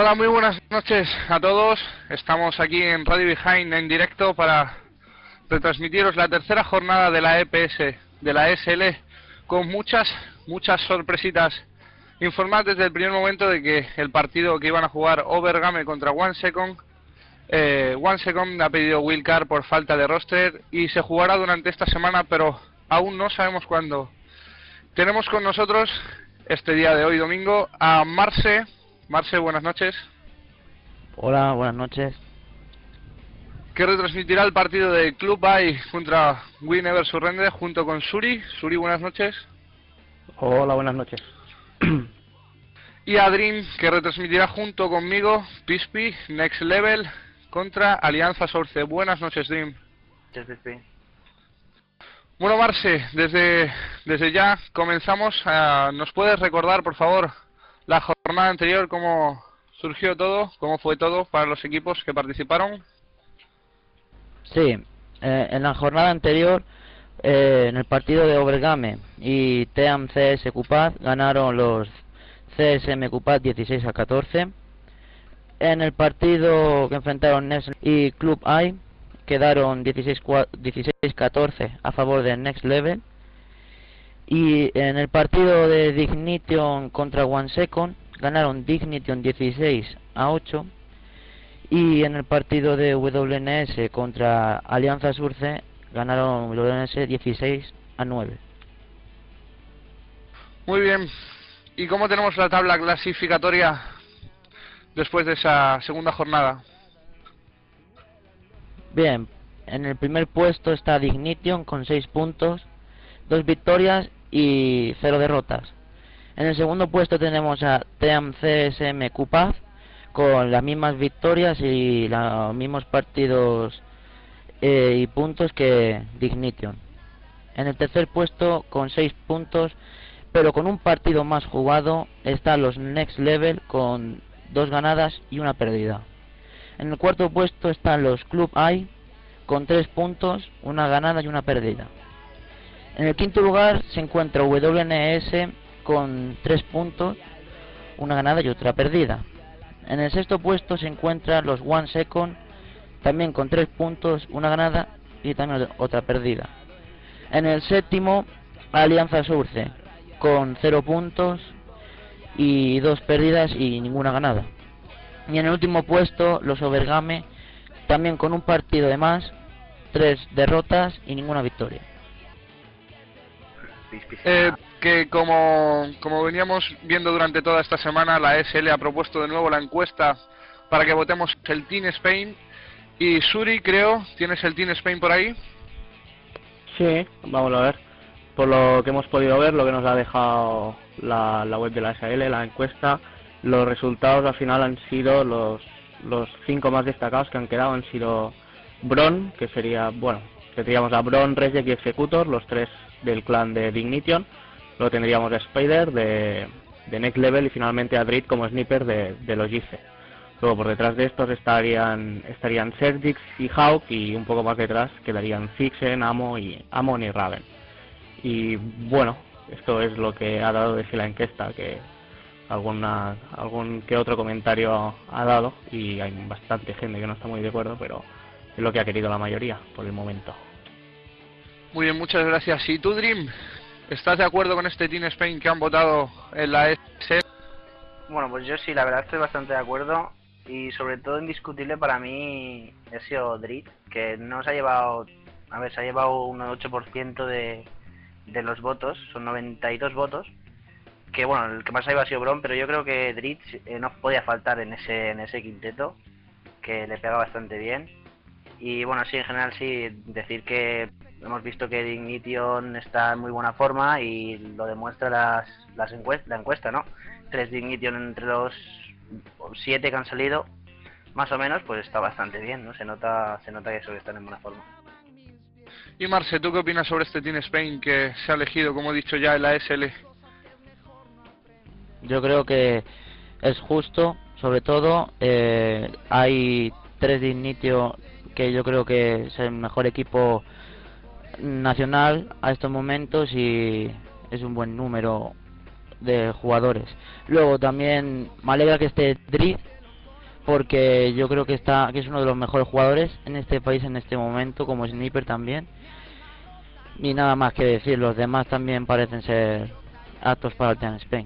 Hola, muy buenas noches a todos. Estamos aquí en Radio Behind en directo para retransmitiros la tercera jornada de la EPS, de la SL, con muchas sorpresitas. Informar desde el primer momento de que el partido que iban a jugar Overgame contra One Second ha pedido wildcard por falta de roster y se jugará durante esta semana, pero aún no sabemos cuándo. Tenemos con nosotros este día de hoy, domingo, a Marce. Marce, buenas noches. Hola, buenas noches. Que retransmitirá el partido de Club I contra We Never Surrender junto con Suri. Suri, buenas noches. Hola, buenas noches. Y a Dream, que retransmitirá junto conmigo Pispi Next Level contra Alianza Source. Buenas noches, Dream. Bueno, Marce, desde ya comenzamos. ¿Nos puedes recordar, por favor, la jornada anterior, cómo surgió todo, cómo fue todo para los equipos que participaron? Sí, en la jornada anterior, en el partido de Overgame y Team CS Cupaz, ganaron los CSM Cupaz 16-14. En el partido que enfrentaron Next y Club I, quedaron 16-14 a favor de Next Level. Y en el partido de Dignition contra One Second, ganaron Dignition 16-8. Y en el partido de WNS contra Alianza Surce, ganaron WNS 16-9. Muy bien. ¿Y cómo tenemos la tabla clasificatoria después de esa segunda jornada? Bien, en el primer puesto está Dignition con 6 puntos, 2 victorias y 0 derrotas. En el segundo puesto tenemos a Team CSM Cupaz con las mismas victorias y los mismos partidos y puntos que Dignition. En el tercer puesto con 6 puntos, pero con un partido más jugado, están los Next Level con 2 ganadas y 1 perdida. En el cuarto puesto están los Club I con 3 puntos, 1 ganada y 1 perdida. En el quinto lugar se encuentra WNS con 3 puntos, 1 ganada y otra perdida. En el sexto puesto se encuentran los One Second, también con 3 puntos, 1 ganada y también otra perdida. En el séptimo, Alianza Source con 0 puntos y 2 pérdidas y ninguna ganada. Y en el último puesto, los Overgame, también con un partido de más, 3 derrotas y ninguna victoria. Que como veníamos viendo durante toda esta semana, la SL ha propuesto de nuevo la encuesta para que votemos el Team Spain. Y Suri, creo, ¿tienes el Team Spain por ahí? Sí, vamos a ver. Por lo que hemos podido ver, lo que nos ha dejado la web de la SL, la encuesta, los resultados al final han sido los 5 más destacados que han quedado. Han sido Bron, que sería, bueno, tendríamos a Bron, Reject y Executor, los 3 del clan de Dignition. Luego tendríamos a Spider de Next Level y finalmente a Drit como sniper de los GC. Luego por detrás de estos estarían Sergix y Hawk, y un poco más detrás quedarían Fixen, Amon y Raven. Y bueno, esto es lo que ha dado de sí la encuesta, que algún que otro comentario ha dado, y hay bastante gente que no está muy de acuerdo, pero es lo que ha querido la mayoría por el momento. Muy bien, muchas gracias. ¿Y tú, Dream? ¿Estás de acuerdo con este Team Spain que han votado en la SL? Bueno, pues yo sí, la verdad estoy bastante de acuerdo, y sobre todo indiscutible para mí ha sido Drit, que no se ha llevado, se ha llevado un 8% de los votos, son 92 votos, que bueno, el que más ha ido ha sido Bron, pero yo creo que Drit no podía faltar en ese quinteto, que le pega bastante bien. Y bueno, sí, en general sí, decir que hemos visto que Dignition está en muy buena forma y lo demuestra la encuesta, ¿no? 3 Dignition entre los 7 que han salido, más o menos, pues está bastante bien, ¿no? Se nota que eso, que están en buena forma. Y Marce, ¿tú qué opinas sobre este Team Spain que se ha elegido, como he dicho ya, en la SL? Yo creo que es justo, sobre todo hay 3 Dignition que yo creo que es el mejor equipo nacional a estos momentos y es un buen número de jugadores. Luego también me alegra que esté Drit, porque yo creo que que es uno de los mejores jugadores en este país en este momento, como Sniper también. Y nada más que decir, los demás también parecen ser aptos para el Team Spain.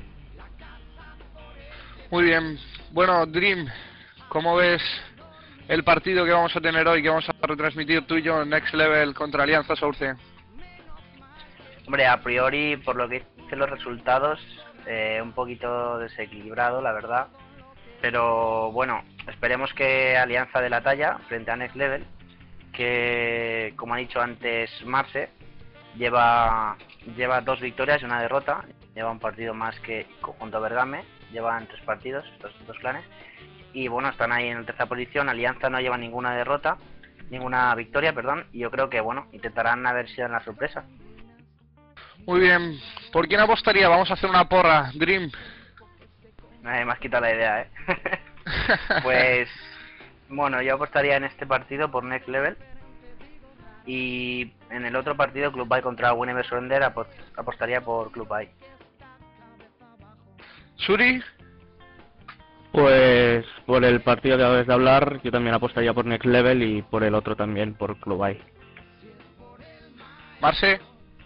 Muy bien. Bueno, Dream, ¿cómo ves el partido que vamos a tener hoy, que vamos a retransmitir tú y yo, Next Level contra Alianza Source? Hombre, a priori, por lo que dicen los resultados, un poquito desequilibrado, la verdad. Pero bueno, esperemos que Alianza de la talla frente a Next Level, que como ha dicho antes Marce, lleva 2 victorias y una derrota, lleva un partido más que conjunto Bergame, llevan 3 partidos estos 2 clanes, y bueno, están ahí en la tercera posición. Alianza no lleva ninguna victoria, perdón, y yo creo que bueno, intentarán haber sido en la sorpresa. Muy bien, ¿por quién apostaría? Vamos a hacer una porra, Dream. Me has quitado la idea, ¿eh? Pues bueno, yo apostaría en este partido por Next Level, y en el otro partido, Club By contra Winnipeg Surrender, apostaría por Club By. Suri. Pues por el partido que acabas de hablar, yo también apostaría por Next Level y por el otro también por Club I. Marce.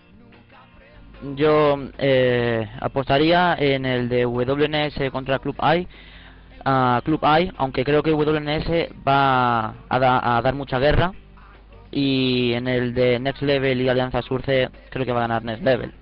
Yo apostaría en el de WNS contra Club I, aunque creo que WNS va a dar mucha guerra, y en el de Next Level y Alianza Surce creo que va a ganar Next Level.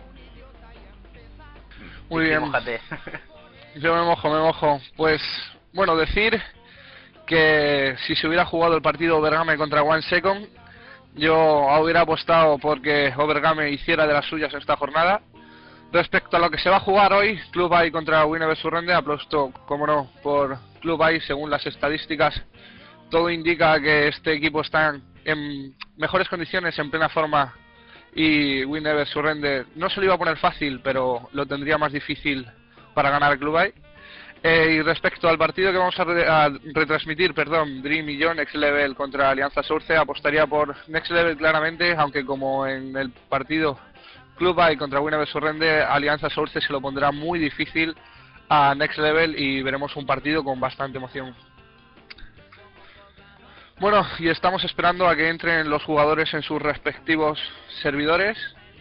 Muy bien. Mójate. Yo me mojo. Pues bueno, decir que si se hubiera jugado el partido Bergame contra One Second, yo hubiera apostado porque Obergame hiciera de las suyas esta jornada. Respecto a lo que se va a jugar hoy, Club I contra Winnipeg Surrender, apuesto, como no, por Club I. Según las estadísticas, todo indica que este equipo está en mejores condiciones, en plena forma, y Winnipeg Surrender no se lo iba a poner fácil, pero lo tendría más difícil para ganar Club I. Y respecto al partido que vamos a retransmitir, Dream y yo, Next Level contra Alianza Source, apostaría por Next Level claramente, aunque como en el partido Club I contra Winnipeg Surrender, Alianza Source se lo pondrá muy difícil a Next Level y veremos un partido con bastante emoción. Bueno, y estamos esperando a que entren los jugadores en sus respectivos servidores.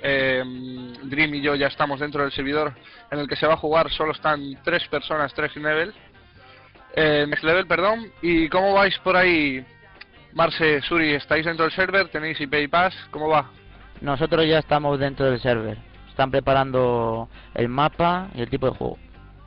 Dream y yo ya estamos dentro del servidor en el que se va a jugar. Solo están 3 personas, 3 level, Next Level, perdón. ¿Y cómo vais por ahí, Marce, Suri? ¿Estáis dentro del server? ¿Tenéis IP y Pass? ¿Cómo va? Nosotros ya estamos dentro del server. Están preparando el mapa y el tipo de juego.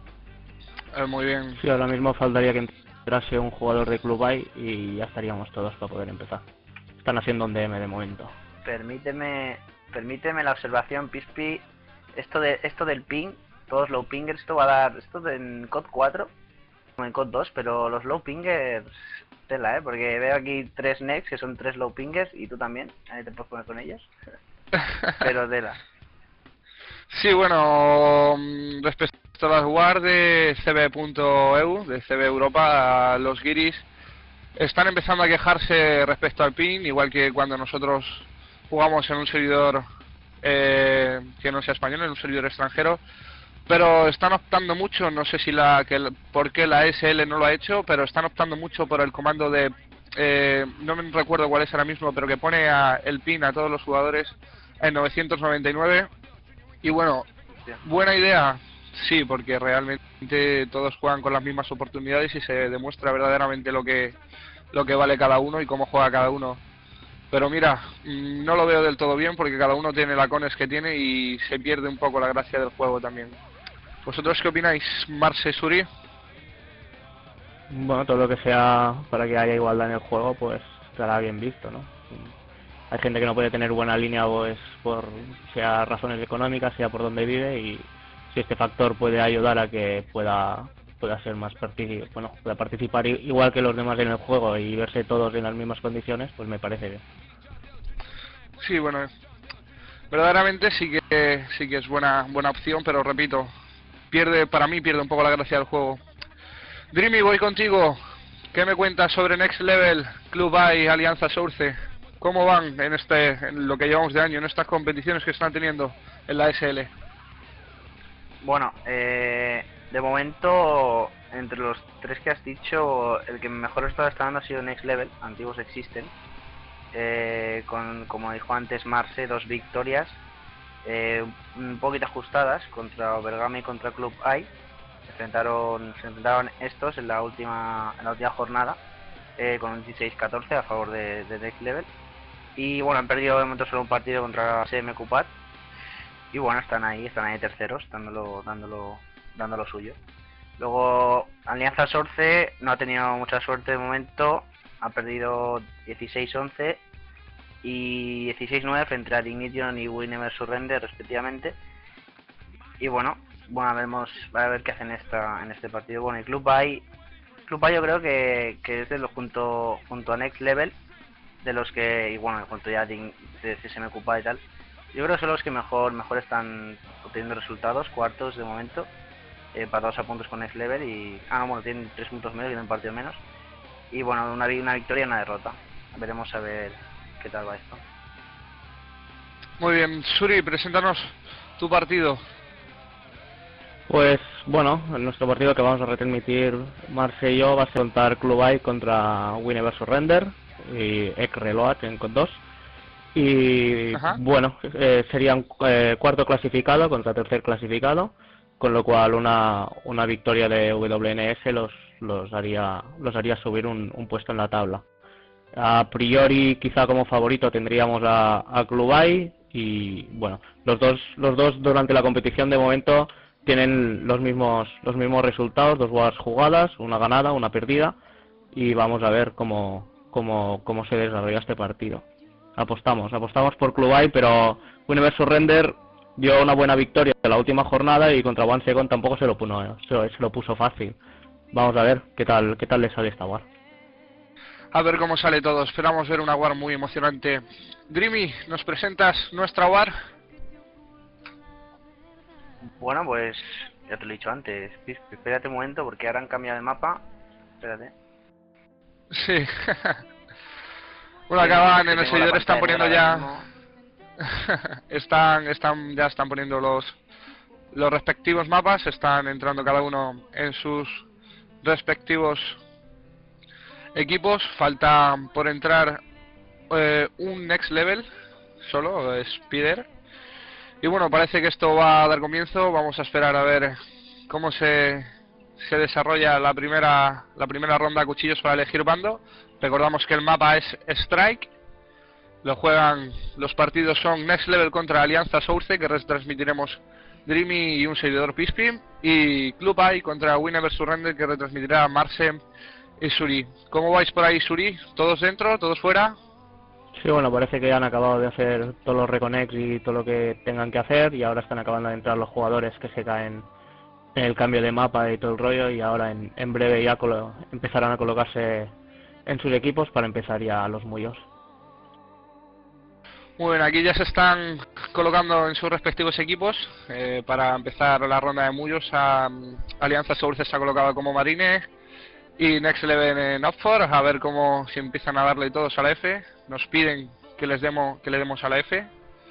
Muy bien. Sí, ahora mismo faltaría que entrase un jugador de Club I y ya estaríamos todos para poder empezar. Están haciendo un DM de momento. Permíteme la observación, Pispi. Esto del ping, todos low pingers, esto va a dar, en COD 4, como en COD 2, pero los low pingers, tela, porque veo aquí 3 next que son 3 low pingers y tú también, ahí te puedes poner con ellos. Pero tela. Sí, bueno, respecto a las WAR de CB.eu, de CB Europa, los guiris están empezando a quejarse respecto al ping, igual que cuando nosotros jugamos en un servidor que no sea español, en un servidor extranjero, pero están optando mucho, no sé si por qué la SL no lo ha hecho, pero están optando mucho por el comando de no me recuerdo cuál es ahora mismo, pero que pone el pin a todos los jugadores en 999. Y bueno, buena idea, sí, porque realmente todos juegan con las mismas oportunidades y se demuestra verdaderamente lo que vale cada uno y cómo juega cada uno. Pero mira, no lo veo del todo bien porque cada uno tiene lacones que tiene y se pierde un poco la gracia del juego también. ¿Vosotros qué opináis, Marce, Suri? Bueno, todo lo que sea para que haya igualdad en el juego, pues estará bien visto, ¿no? Hay gente que no puede tener buena línea, pues por sea razones económicas, sea por donde vive, y si este factor puede ayudar a que pueda ser más pueda participar igual que los demás en el juego y verse todos en las mismas condiciones, pues me parece bien. Sí, bueno, verdaderamente sí que es buena opción, pero repito, para mí pierde un poco la gracia del juego. Dreamy, voy contigo. ¿Qué me cuentas sobre Next Level, Club I, Alianza Source? ¿Cómo van en lo que llevamos de año, en estas competiciones que están teniendo en la SL? Bueno, de momento, entre los tres que has dicho, el que mejor está dando ha sido Next Level, antiguos existen. Con, como dijo antes Marce, 2 victorias un poquito ajustadas contra Obergame y contra Club AI. Se enfrentaron estos en la última jornada con un 16-14 a favor de Next Level. Y bueno, han perdido de momento solo un partido contra CM Cupat. Y bueno, están ahí terceros, dando lo suyo. Luego Alianza Sorce no ha tenido mucha suerte de momento, ha perdido 16-11 y 16-9 frente a Dignition y We Never Surrender respectivamente. Y bueno, a ver qué hacen en este partido. Bueno, y Club AI yo creo que es de los junto a Next Level, de los que, y bueno, junto ya de CSM Cupa y tal, yo creo que son los que mejor están obteniendo resultados, cuartos de momento, empatados a puntos con Next Level y... tienen 3 puntos menos, tienen un partido menos. Y bueno, una victoria y una derrota. Veremos a ver qué tal va esto. Muy bien, Suri, preséntanos tu partido. Pues bueno, en nuestro partido que vamos a retransmitir Marce y yo va a ser contar Club AI contra We Never Surrender y Ekreloat en 2. Y Ajá. bueno, serían cuarto clasificado contra tercer clasificado, con lo cual una victoria de WNS los haría subir un puesto en la tabla. A priori quizá como favorito tendríamos a Club AI y bueno, los dos durante la competición de momento tienen los mismos resultados, 2 buenas jugadas, una ganada, una perdida, y vamos a ver cómo se desarrolla este partido. Apostamos por Club AI, pero Universe Surrender dio una buena victoria en la última jornada y contra One Second tampoco se lo puso fácil. Vamos a ver qué tal le sale esta war. A ver cómo sale todo. Esperamos ver una war muy emocionante. Dreamy, ¿nos presentas nuestra war? Bueno, pues ya te lo he dicho antes. Espérate un momento porque ahora han cambiado de mapa. Espérate. Sí. Bueno, acaban en el servidor, están poniendo ya... están poniendo los respectivos mapas, están entrando cada uno en sus respectivos equipos. Falta por entrar un Next Level solo, Spider. Y bueno, parece que esto va a dar comienzo. Vamos a esperar a ver cómo se desarrolla la primera ronda a cuchillos para elegir bando. Recordamos que el mapa es Strike. Los partidos son Next Level contra Alianza Source, que retransmitiremos Dreamy y un servidor Pispin, y Club AI contra We Never Surrender, que retransmitirá Marce y Suri. ¿Cómo vais por ahí, Suri? ¿Todos dentro? ¿Todos fuera? Sí, bueno, parece que ya han acabado de hacer todos los reconnects y todo lo que tengan que hacer, y ahora están acabando de entrar los jugadores que se caen en el cambio de mapa y todo el rollo, y ahora en breve ya empezarán a colocarse en sus equipos para empezar ya los mullos. Muy bien, aquí ya se están colocando en sus respectivos equipos para empezar la ronda de mullos. Alianza Source se ha colocado como Marine y Next Level en Oxford, a ver si empiezan a darle todos a la F. Nos piden que le demos a la F.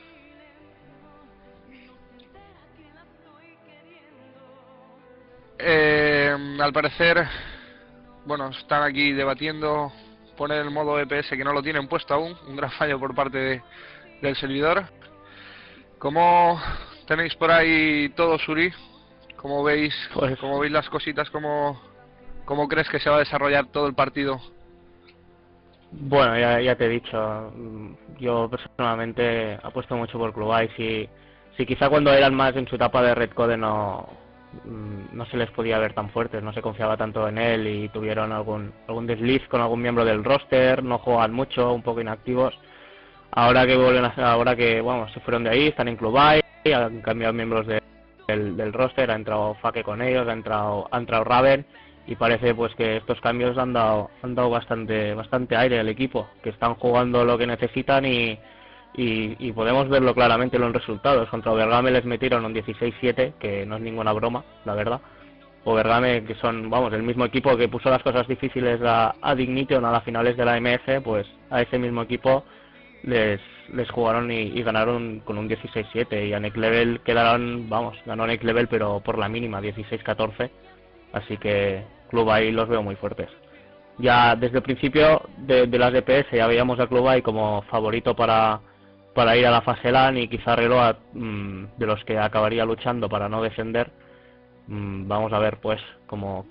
Al parecer, bueno, están aquí debatiendo poner el modo EPS, que no lo tienen puesto aún, un gran fallo por parte del servidor. ¿Cómo tenéis por ahí todo, Suri? ¿Cómo veis las cositas? ¿Cómo crees que se va a desarrollar todo el partido? Bueno, ya te he dicho, yo personalmente apuesto mucho por Club AI. Si quizá cuando eran más en su etapa de Red Code no se les podía ver tan fuertes, no se confiaba tanto en él y tuvieron algún desliz con algún miembro del roster, no juegan mucho, un poco inactivos. Ahora que se fueron de ahí, están en Club AI, han cambiado miembros del roster, ha entrado Fake con ellos, ha entrado Raven, y parece pues que estos cambios han dado bastante aire al equipo, que están jugando lo que necesitan y podemos verlo claramente en los resultados. Contra Obergame les metieron un 16-7, que no es ninguna broma, la verdad. Obergame, que son el mismo equipo que puso las cosas difíciles a Dignition a las finales de la MS, pues a ese mismo equipo les les jugaron y ganaron con un 16-7, y a Next Level quedaron, vamos, ganó Next Level pero por la mínima, 16-14, así que Club AI los veo muy fuertes. Ya desde el principio de las DPS ya veíamos a Club AI como favorito para ir a la fase LAN, y quizá Reload de los que acabaría luchando para no defender. Vamos a ver pues cómo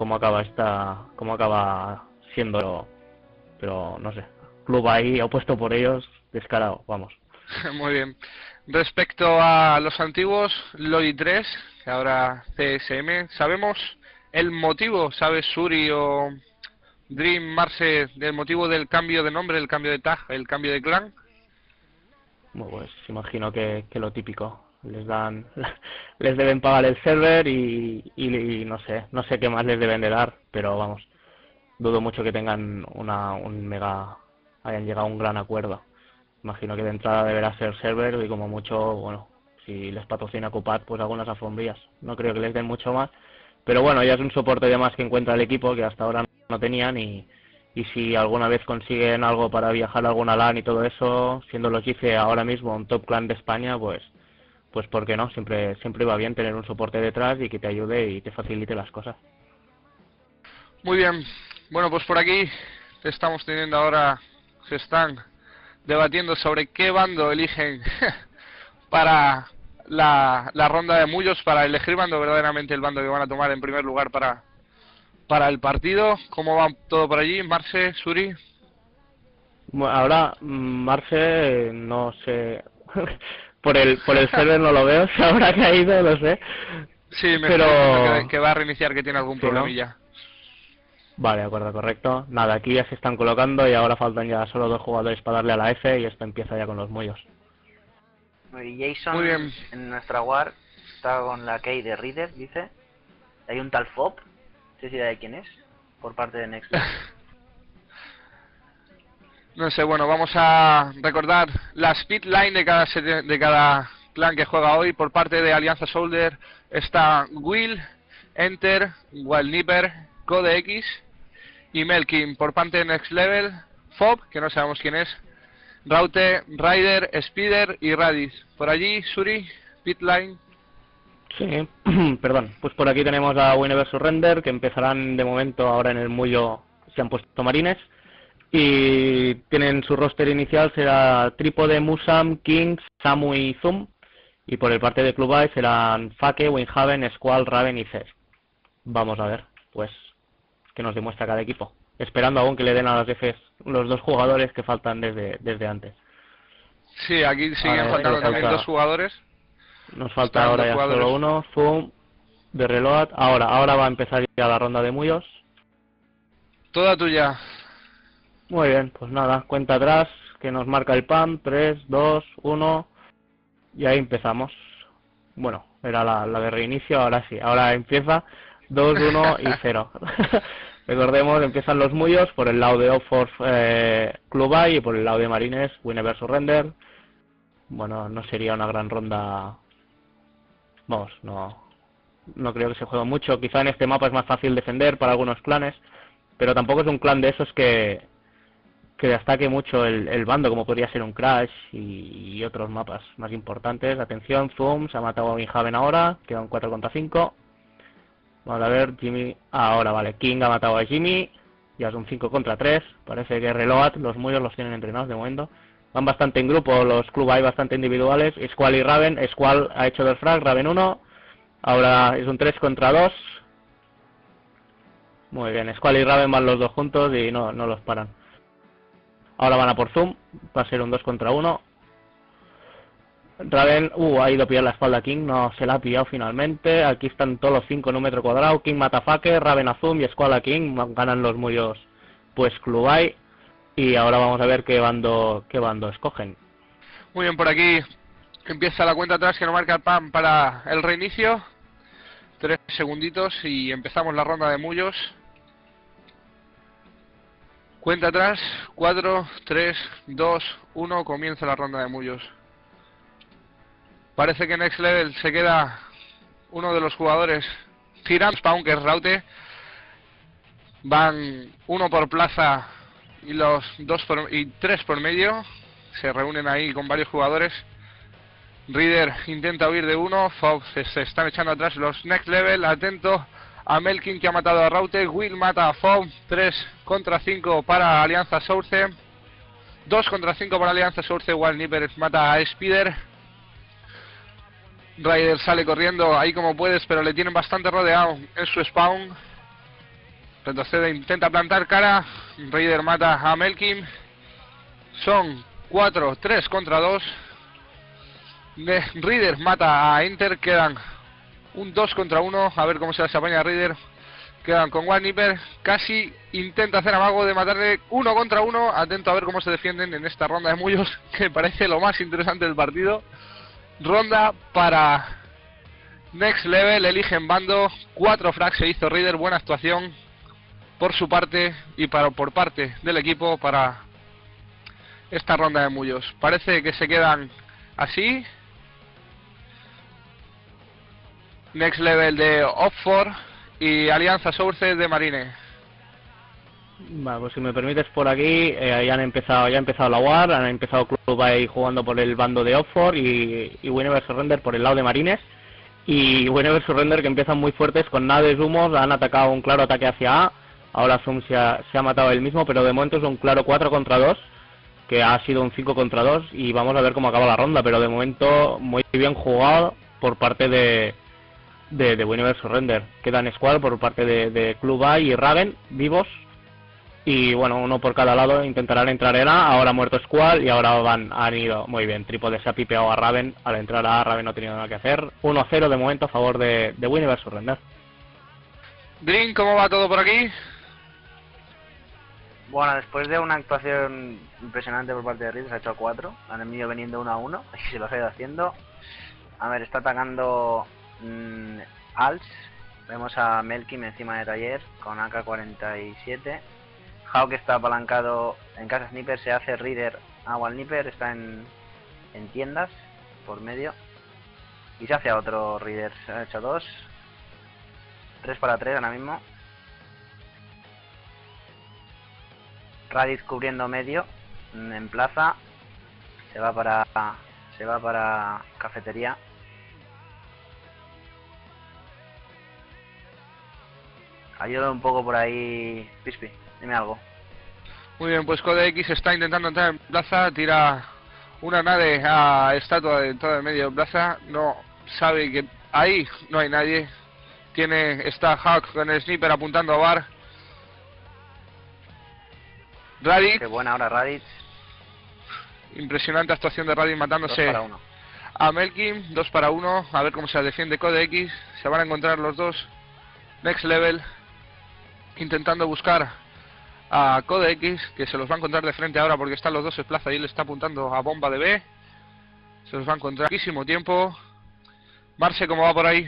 acaba siendo, pero no sé, Club AI opuesto por ellos, descarado, vamos. Muy bien. Respecto a los antiguos Lodi 3, que ahora CSM, ¿sabemos el motivo? ¿Sabes, Suri o Dream, Marse, del motivo del cambio de nombre, el cambio de tag, el cambio de clan? Bueno, pues imagino que lo típico, les deben pagar el server y no sé qué más les deben de dar, pero vamos, dudo mucho que tengan hayan llegado a un gran acuerdo. Imagino que de entrada deberá ser server, y como mucho, bueno, si les patrocina Cupat, pues algunas alfombrillas. No creo que les den mucho más, pero bueno, ya es un soporte de más que encuentra el equipo, que hasta ahora no tenían, y si alguna vez consiguen algo para viajar a alguna LAN y todo eso, siendo los GIFE ahora mismo un top clan de España, pues ¿por qué no? Siempre va bien tener un soporte detrás y que te ayude y te facilite las cosas. Muy bien. Bueno, pues por aquí estamos teniendo ahora, se están debatiendo sobre qué bando eligen para la ronda de mullos, para elegir bando, verdaderamente el bando que van a tomar en primer lugar para el partido. ¿Cómo va todo por allí? Marse, Suri. Bueno, ahora Marse, no sé, por el server no lo veo, si habrá caído, no sé. Sí, me pero parece que va a reiniciar, que tiene algún sí, problemilla. ¿no? Vale, de acuerdo, correcto. Nada, aquí ya se están colocando y ahora faltan ya solo 2 jugadores para darle a la F, y esto empieza ya con los mullos. Y Jason, Muy bien. en nuestra war, está con la key de Reader, dice. Hay un tal Fop, no sé si de quién es, por parte de Next. No sé, bueno, vamos a recordar la speed line de cada clan que juega hoy. Por parte de Alianza Soldier está Will, Enter, Wildnipper, Code X y Melkin. Por parte de Next Level, Fob, que no sabemos quién es, Raute, Rider, Spider y Radis. Por allí, Suri, speed line. Sí, perdón, pues por aquí tenemos a Universe Render, que empezarán de momento ahora en el mullo, se han puesto marines, y tienen su roster inicial, será Trípode, Musam, Kings, Samu y Zoom, y por el parte de Club AI serán Fake, Winhaven, Squall, Raven y Zer. Vamos a ver, pues, qué nos demuestra cada equipo, esperando aún que le den a las Fs los 2 jugadores que faltan desde antes. Sí, aquí siguen faltando también 2 jugadores. Nos falta ahora ya solo uno, Zoom, de Reload. Ahora va a empezar ya la ronda de mullos. Toda tuya. Muy bien, pues nada, cuenta atrás, que nos marca el PAM, 3, 2, 1, y ahí empezamos. Bueno, era la de reinicio, ahora sí, ahora empieza 2, 1 y 0. Recordemos, empiezan los mullos por el lado de Off-Force Club AI, y por el lado de Marines, Universe Render. Bueno, no sería una gran ronda. Vamos, no creo que se juegue mucho. Quizá en este mapa es más fácil defender para algunos clanes, pero tampoco es un clan de esos que destaque mucho el bando, como podría ser un Crash y otros mapas más importantes. Atención, Zoom, se ha matado a Winhaven ahora, queda un 4 contra 5. Vamos a ver, Jimmy, ahora vale, King ha matado a Jimmy, ya es un 5 contra 3, parece que Reload, los mullos los tienen entrenados de momento. Van bastante en grupo, los Club hay bastante individuales, Squall y Raven. Squall ha hecho del frag, Raven 1, ahora es un 3 contra 2. Muy bien, Squall y Raven van los dos juntos y no los paran. Ahora van a por Zoom, va a ser un 2 contra 1. Raven, ha ido a pillar la espalda a King, no se la ha pillado finalmente. Aquí están todos los 5 en un metro cuadrado. King mata a Fake, Raven a Zoom y Squall a King, ganan los mullos pues Club hay. Y ahora vamos a ver qué bando escogen. Muy bien, por aquí empieza la cuenta atrás que nos marca el PAM para el reinicio. 3 segunditos y empezamos la ronda de mullos. Cuenta atrás, 4, 3, 2, 1, comienza la ronda de mullos. Parece que Next Level se queda uno de los jugadores tirando spawn, que es Raute. Van 1 por plaza y los 3 por medio. se reúnen ahí con varios jugadores. Reader intenta huir de uno, Fob se están echando atrás los Next Level, atento a Melkin que ha matado a Router, Will mata a Fob, 3 contra 5 para Alianza Source, 2 contra 5 para Alianza Source, Wild Nipper mata a Spider. Raider sale corriendo ahí como puedes, pero le tienen bastante rodeado en su spawn. Retrocede, intenta plantar cara, Raider mata a Melkin. Son 4, 3 contra 2. Reader mata a Enter, quedan un 2 contra 1, a ver cómo se las apaña Reader. Quedan con Wild Nipper, casi intenta hacer amago de matarle 1 contra 1, atento a ver cómo se defienden en esta ronda de mullos, que parece lo más interesante del partido. Ronda para Next Level, eligen bando, 4 frags se hizo Reader, buena actuación por su parte y por parte del equipo para esta ronda de mullos. Parece que se quedan así. Next Level de Off4 y Alianza Source de Marine. Vale, pues si me permites por aquí, ya ha empezado la WAR, han empezado Club ahí jugando por el bando de Oxford y Whenever Surrender por el lado de Marines. Y Whenever Surrender que empiezan muy fuertes con naves humos, han atacado un claro ataque hacia A. Ahora Zoom se ha matado él mismo, pero de momento es un claro 4 contra 2, que ha sido un 5 contra 2 y vamos a ver cómo acaba la ronda, pero de momento muy bien jugado por parte de Whenever Surrender. Quedan Squad por parte de Club A y Raven vivos. Y bueno, uno por cada lado intentarán entrar en A. Ahora ha muerto Squall y ahora han ido muy bien. Trípode se ha pipeado a Raven. Al entrar a A, Raven no ha tenido nada que hacer. 1-0 de momento a favor de Whenever Surrender. Dream, ¿cómo va todo por aquí? Bueno, después de una actuación impresionante por parte de Reed, se ha hecho a 4. Han ido veniendo 1-1 y se los ha ido haciendo. A ver, está atacando Alts. Vemos a Melkin encima de Taller con AK-47. Hawk está apalancado en casa Sniper, se hace Reader a Wild Nipper, está en tiendas por medio. Y se hace a otro Reader, se ha hecho 2. 3 para 3 ahora mismo. Raditz cubriendo medio en plaza. Se va para cafetería. Ayuda un poco por ahí, Pispi, dime algo. Muy bien, pues Code X está intentando entrar en plaza, tira una nave a estatua de entrada de medio de plaza, no sabe que ahí no hay nadie. Está Hawk con el sniper apuntando a Bar. Raditz. Qué buena ahora Raditz. Impresionante actuación de Raditz matándose 2 para 1. a Melkin, 2 para 1. A ver cómo se defiende Code X. Se van a encontrar los dos. Next Level intentando buscar a Code X, que se los va a encontrar de frente ahora porque están los dos en plaza y él está apuntando a bomba de B. Se los va a encontrar poquísimo tiempo. Marce, ¿cómo va por ahí?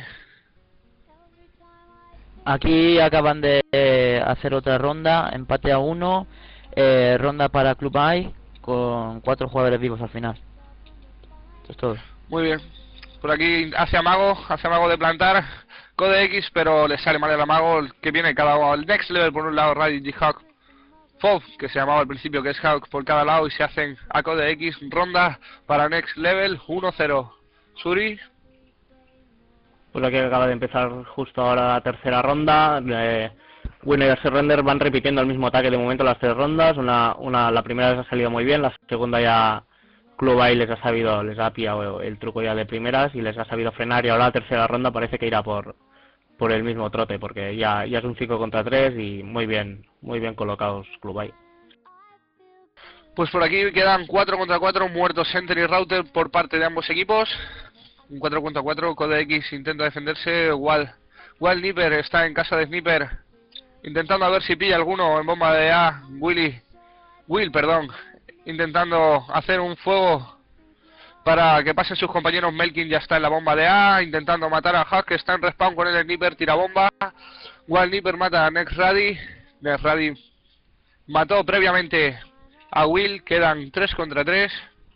Aquí acaban de hacer otra ronda, empate a 1, ronda para Club AI con 4 jugadores vivos al final. Esto es todo. Muy bien. Por aquí hace amago de plantar Code X, pero le sale mal el amago, que viene cada uno. El Next Level por un lado, Raditz y Hawk. Fob, que se llamaba al principio, que es Hawk por cada lado, y se hacen a Code X. Ronda para Next Level, 1-0. Suri. Pues aquí acaba de empezar justo ahora la tercera ronda. Winner y Surrender van repitiendo el mismo ataque de momento las 3 rondas. La primera les ha salido muy bien, la segunda ya Club AI les ha pillado el truco ya de primeras y les ha sabido frenar, y ahora la tercera ronda parece que irá por el mismo trote, porque ya es un 5 contra 3 y muy bien colocados Club AI. Pues por aquí quedan 4 contra 4, muertos Center y Router por parte de ambos equipos. Un 4 contra 4, Code X intenta defenderse, Wild Nipper está en casa de Sniper, intentando a ver si pilla alguno en bomba de A. Will, intentando hacer un fuego para que pasen sus compañeros. Melkin ya está en la bomba de A, intentando matar a Hawk, que está en respawn con el Sniper, tira bomba. Wild Nipper mata a Next Ready. Next Ready mató previamente a Will, quedan 3 contra 3.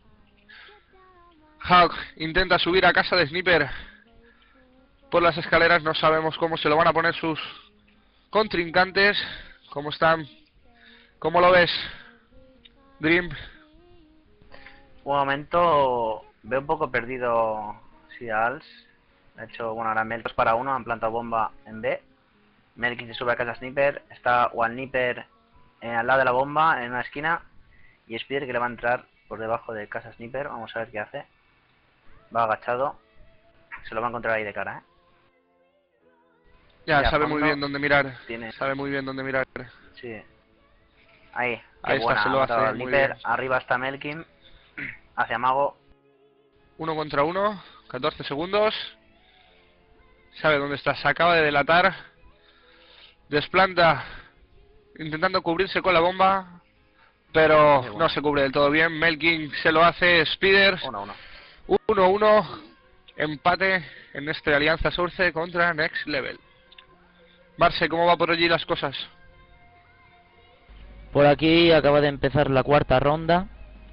Hawk intenta subir a casa de Sniper por las escaleras, no sabemos cómo se lo van a poner sus contrincantes. ¿Cómo están? ¿Cómo lo ves, Dream? un momento veo un poco perdido Seals. De hecho, bueno, ahora Melk 2 para 1, han plantado bomba en B. Melk se sube a casa Sniper, está One Nipper al lado de la bomba, en una esquina. Y Spider que le va a entrar por debajo de casa Sniper, vamos a ver qué hace. Va agachado, se lo va a encontrar ahí de cara, Ya, Mira, sabe muy fondo, bien dónde mirar. tiene- Sabe muy bien dónde mirar. Sí. Ahí, qué Ahí está, buena, se lo ha matado hace, al muy Nipper, bien. arriba está Melkin, hacia Mago. 1 contra 1, 14 segundos. Sabe dónde está, se acaba de delatar. Desplanta, intentando cubrirse con la bomba, pero Muy bueno. no se cubre del todo bien. Melkin se lo hace, Spider. 1-1. 1-1, empate en este Alianza Source contra Next Level. Marce, ¿cómo va por allí las cosas? Por aquí acaba de empezar la cuarta ronda.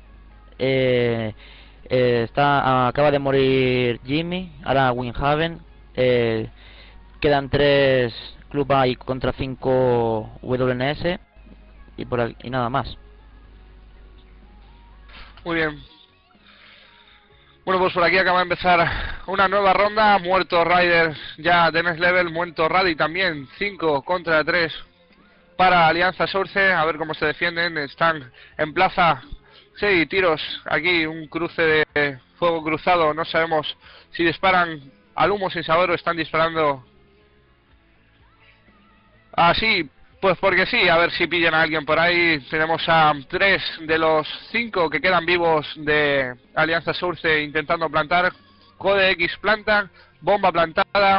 Acaba de morir Jimmy, ahora Winhaven. Quedan 3 Club A contra 5 WNS y nada más. Muy bien. Bueno, pues por aquí acaba de empezar una nueva ronda. Muerto Riders ya de Next Level, muerto Radi también. 5 contra 3 para Alianza Source. A ver cómo se defienden. Están en plaza. Sí, tiros. Aquí un cruce de fuego cruzado. No sabemos si disparan al humo sin saber o están disparando así. Pues porque sí, a ver si pillan a alguien por ahí. Tenemos a 3 de los 5 que quedan vivos de Alianza Source intentando plantar. Code X plantan, bomba plantada.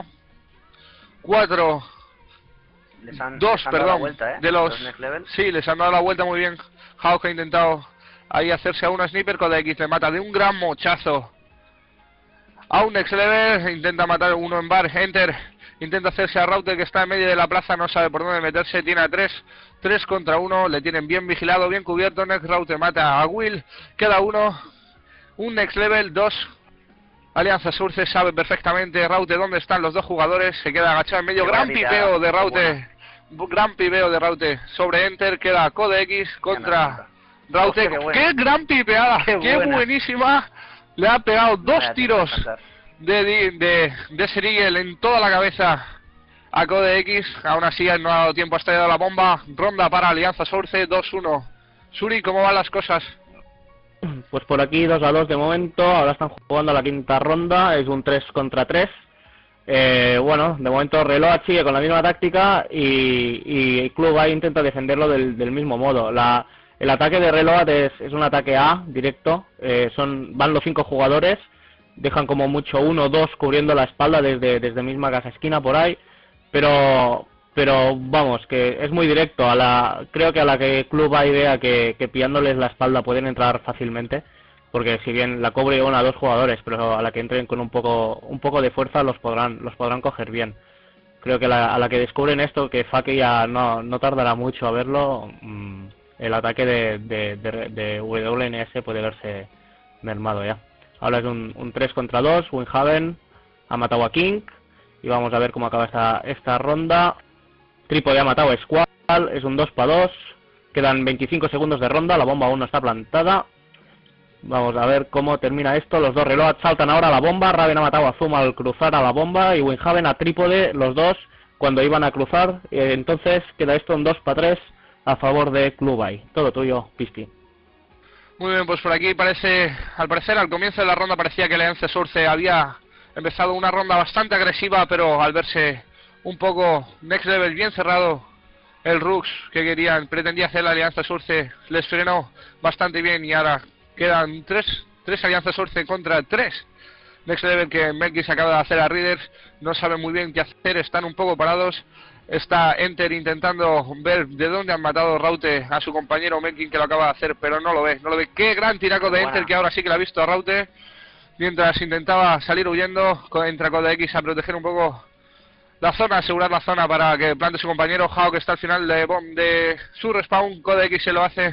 4, Les han 2, les han dado la perdón, vuelta, de los... Next Level. Sí, les han dado la vuelta muy bien. Hawk ha intentado ahí hacerse a una sniper. Code X le mata de un gran mochazo a un Next Level. Intenta matar uno en bar. Enter intenta hacerse a Router que está en medio de la plaza, no sabe por dónde meterse, tiene a 3 contra 1, le tienen bien vigilado, bien cubierto. Next Router mata a Will, queda uno, un Next Level, 2 Alianza Source, sabe perfectamente Router dónde están los dos jugadores, se queda agachado en medio. Qué Gran buena pipeo de tirada, Router, gran pipeo de Router sobre Enter, queda Code X contra Router. Hostia, qué buena. ¡Qué gran pipeada! Qué ¡Qué buena. buenísima! Le ha pegado 2 Vaya, tiros tiene que pasar. de Serigel en toda la cabeza a Code X. Aún así no ha dado tiempo, ha estallado la bomba. Ronda para Alianza Source, 2-1. Suri, ¿cómo van las cosas? Pues por aquí 2-2 de momento, ahora están jugando la quinta ronda, es un 3 contra 3. Bueno, de momento Reload sigue con la misma táctica y Club A intenta defenderlo del mismo modo. El ataque de Reload es un ataque A directo, van los 5 jugadores, dejan como mucho 1 o 2 cubriendo la espalda desde misma casa esquina por ahí, pero vamos, que es muy directo. Creo que a la que Club A vea que pillándoles la espalda pueden entrar fácilmente, porque si bien la cubre 1 a 2 jugadores, pero a la que entren con un poco de fuerza los podrán coger bien. Creo que a la que descubren esto, que Fake ya no tardará mucho a verlo, el ataque de WNS puede verse mermado ya. Ahora es un 3 contra 2, Winhaven ha matado a King y vamos a ver cómo acaba esta ronda. Trípode ha matado a Squall, es un 2 para 2, quedan 25 segundos de ronda, la bomba aún no está plantada. Vamos a ver cómo termina esto, los dos Reload saltan ahora a la bomba, Raven ha matado a Zoom al cruzar a la bomba y Winhaven a Trípode, los dos cuando iban a cruzar, entonces queda esto un 2 para 3 a favor de Club A. Todo tuyo, Pispi. Muy bien, pues por aquí al parecer al comienzo de la ronda parecía que Alianza Source había empezado una ronda bastante agresiva, pero al verse un poco Next Level bien cerrado, el Rux que pretendía hacer la Alianza Source les frenó bastante bien y ahora quedan 3 Alianza Source contra 3 Next Level que Melky se acaba de hacer a Readers, no saben muy bien qué hacer, están un poco parados. Está Enter intentando ver de dónde han matado Raute a su compañero Melkin, que lo acaba de hacer, pero no lo ve. Qué gran tiraco de Enter, que ahora sí que lo ha visto a Raute. Mientras intentaba salir huyendo, entra Code X a proteger un poco la zona, asegurar la zona para que plante su compañero. Hawk está al final de su respawn, Code X se lo hace.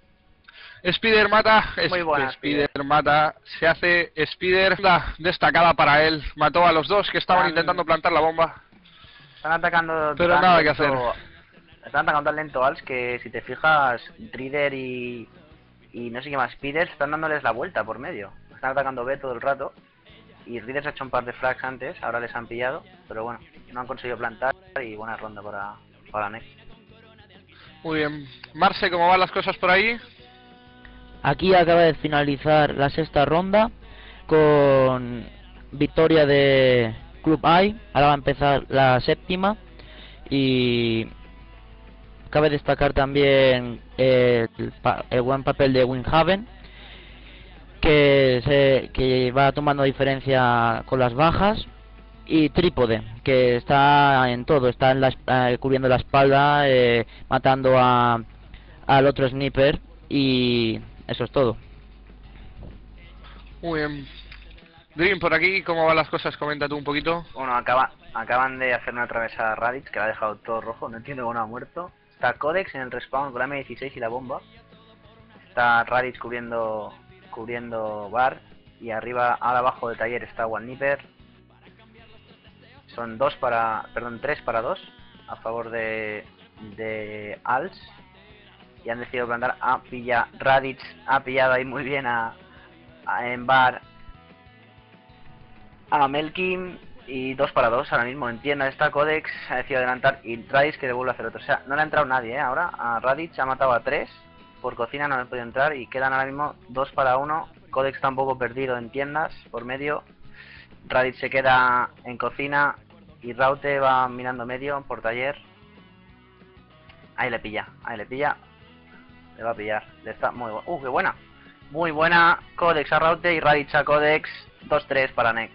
Spider mata, Muy buena, Spider mata, se hace Spider, destacada para él. Mató a los dos que estaban intentando plantar la bomba. Están atacando. Pero nada que hacer. Están atacando tan lento Als que si te fijas, Reader y y no sé qué más. Speeders están dándoles la vuelta por medio. Están atacando B todo el rato. Y Riders ha hecho un par de frags antes, ahora les han pillado. Pero bueno, no han conseguido plantar y buena ronda para Next. Muy bien. Marce, ¿cómo van las cosas por ahí? Aquí acaba de finalizar la sexta ronda con victoria de Club I. Ahora va a empezar la séptima y cabe destacar también el buen papel de Windhaven, que va tomando diferencia con las bajas, y Trípode, que está en todo, está cubriendo la espalda, matando al otro sniper, y eso es todo. Muy bien. Dream, por aquí, ¿cómo van las cosas? Comenta tú un poquito. Bueno, acaban de hacer una atravesada a Raditz, que la ha dejado todo rojo, no entiendo cómo no ha muerto. Está Codex en el respawn con la M16 y la bomba. Está Raditz cubriendo bar. Y arriba, ahora abajo del taller está Walniper. Son 3 para 2 a favor de Als. Y han decidido plantar Raditz ha pillado ahí muy bien en bar a Melkin. Y 2 para 2 ahora mismo en tienda está Codex, ha decidido adelantar, y Raditz que devuelve a hacer otro. O sea, no le ha entrado nadie, ahora a Raditz ha matado a 3, por cocina no le ha podido entrar y quedan ahora mismo 2 para 1. Codex está un poco perdido en tiendas por medio, Raditz se queda en cocina y Raute va mirando medio por taller. Ahí le pilla, le va a pillar, le está muy qué buena, muy buena. Codex a Raute y Raditz a Codex. 2-3 para Next.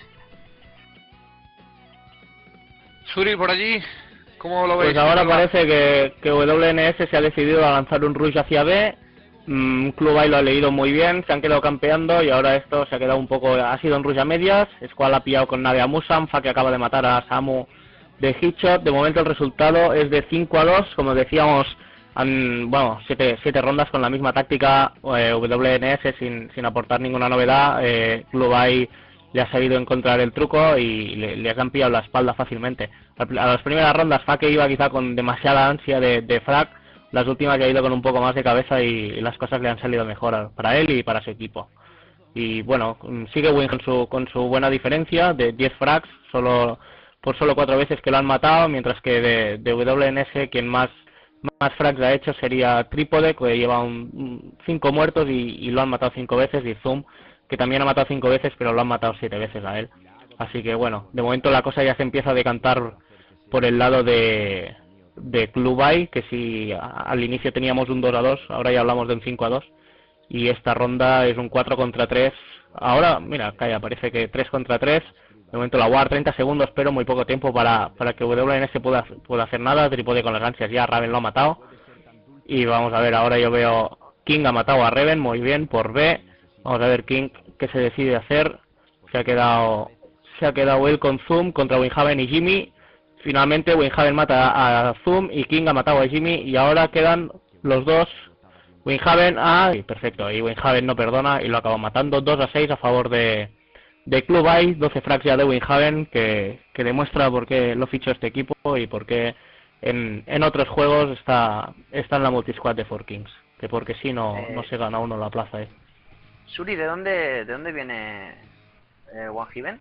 Suri, por allí, ¿cómo lo veis? Pues ahora parece que WNS se ha decidido a lanzar un rush hacia B. Club A lo ha leído muy bien, se han quedado campeando y ahora esto se ha quedado un poco, ha sido un rush a medias. Squall ha pillado con nave a Musam, Fa que acaba de matar a Samu de Hitshot. De momento el resultado es de 5-2, como decíamos, bueno, 7 rondas con la misma táctica. WNS sin aportar ninguna novedad. Club A le ha sabido encontrar el truco y les han pillado la espalda fácilmente. A las primeras rondas Fa que iba quizá con demasiada ansia de frag, las últimas ya ha ido con un poco más de cabeza y las cosas le han salido mejor para él y para su equipo. Y bueno, sigue Win con su buena diferencia de 10 frags, por solo 4 veces que lo han matado, mientras que de WNS quien más frags ha hecho sería Trípode, que lleva 5 muertos y lo han matado 5 veces, y Zoom, que también ha matado 5 veces, pero lo han matado 7 veces a él. Así que bueno, de momento la cosa ya se empieza a decantar por el lado de Club A, que si al inicio teníamos un 2-2, ahora ya hablamos de un 5-2. Y esta ronda es un 4 contra 3. Ahora, mira, calla, parece que 3 contra 3. De momento la War, 30 segundos, pero muy poco tiempo para que WNS pueda hacer nada. Trípode con las ansias ya, Raven lo ha matado. Y vamos a ver, ahora yo veo King ha matado a Raven, muy bien, por B. Vamos a ver King qué se decide hacer. Se ha quedado él con Zoom contra Windhaven y Jimmy. Finalmente Windhaven mata a Zoom y King ha matado a Jimmy y ahora quedan los dos. Windhaven perfecto, y Windhaven no perdona y lo acaba matando. 2-6 a favor de Club A. 12 frags ya de Windhaven, que demuestra por qué lo fichó este equipo y por qué en otros juegos está en la multisquad de 4Kings, que porque si no se gana uno la plaza. Suri, ¿de dónde viene Windhaven?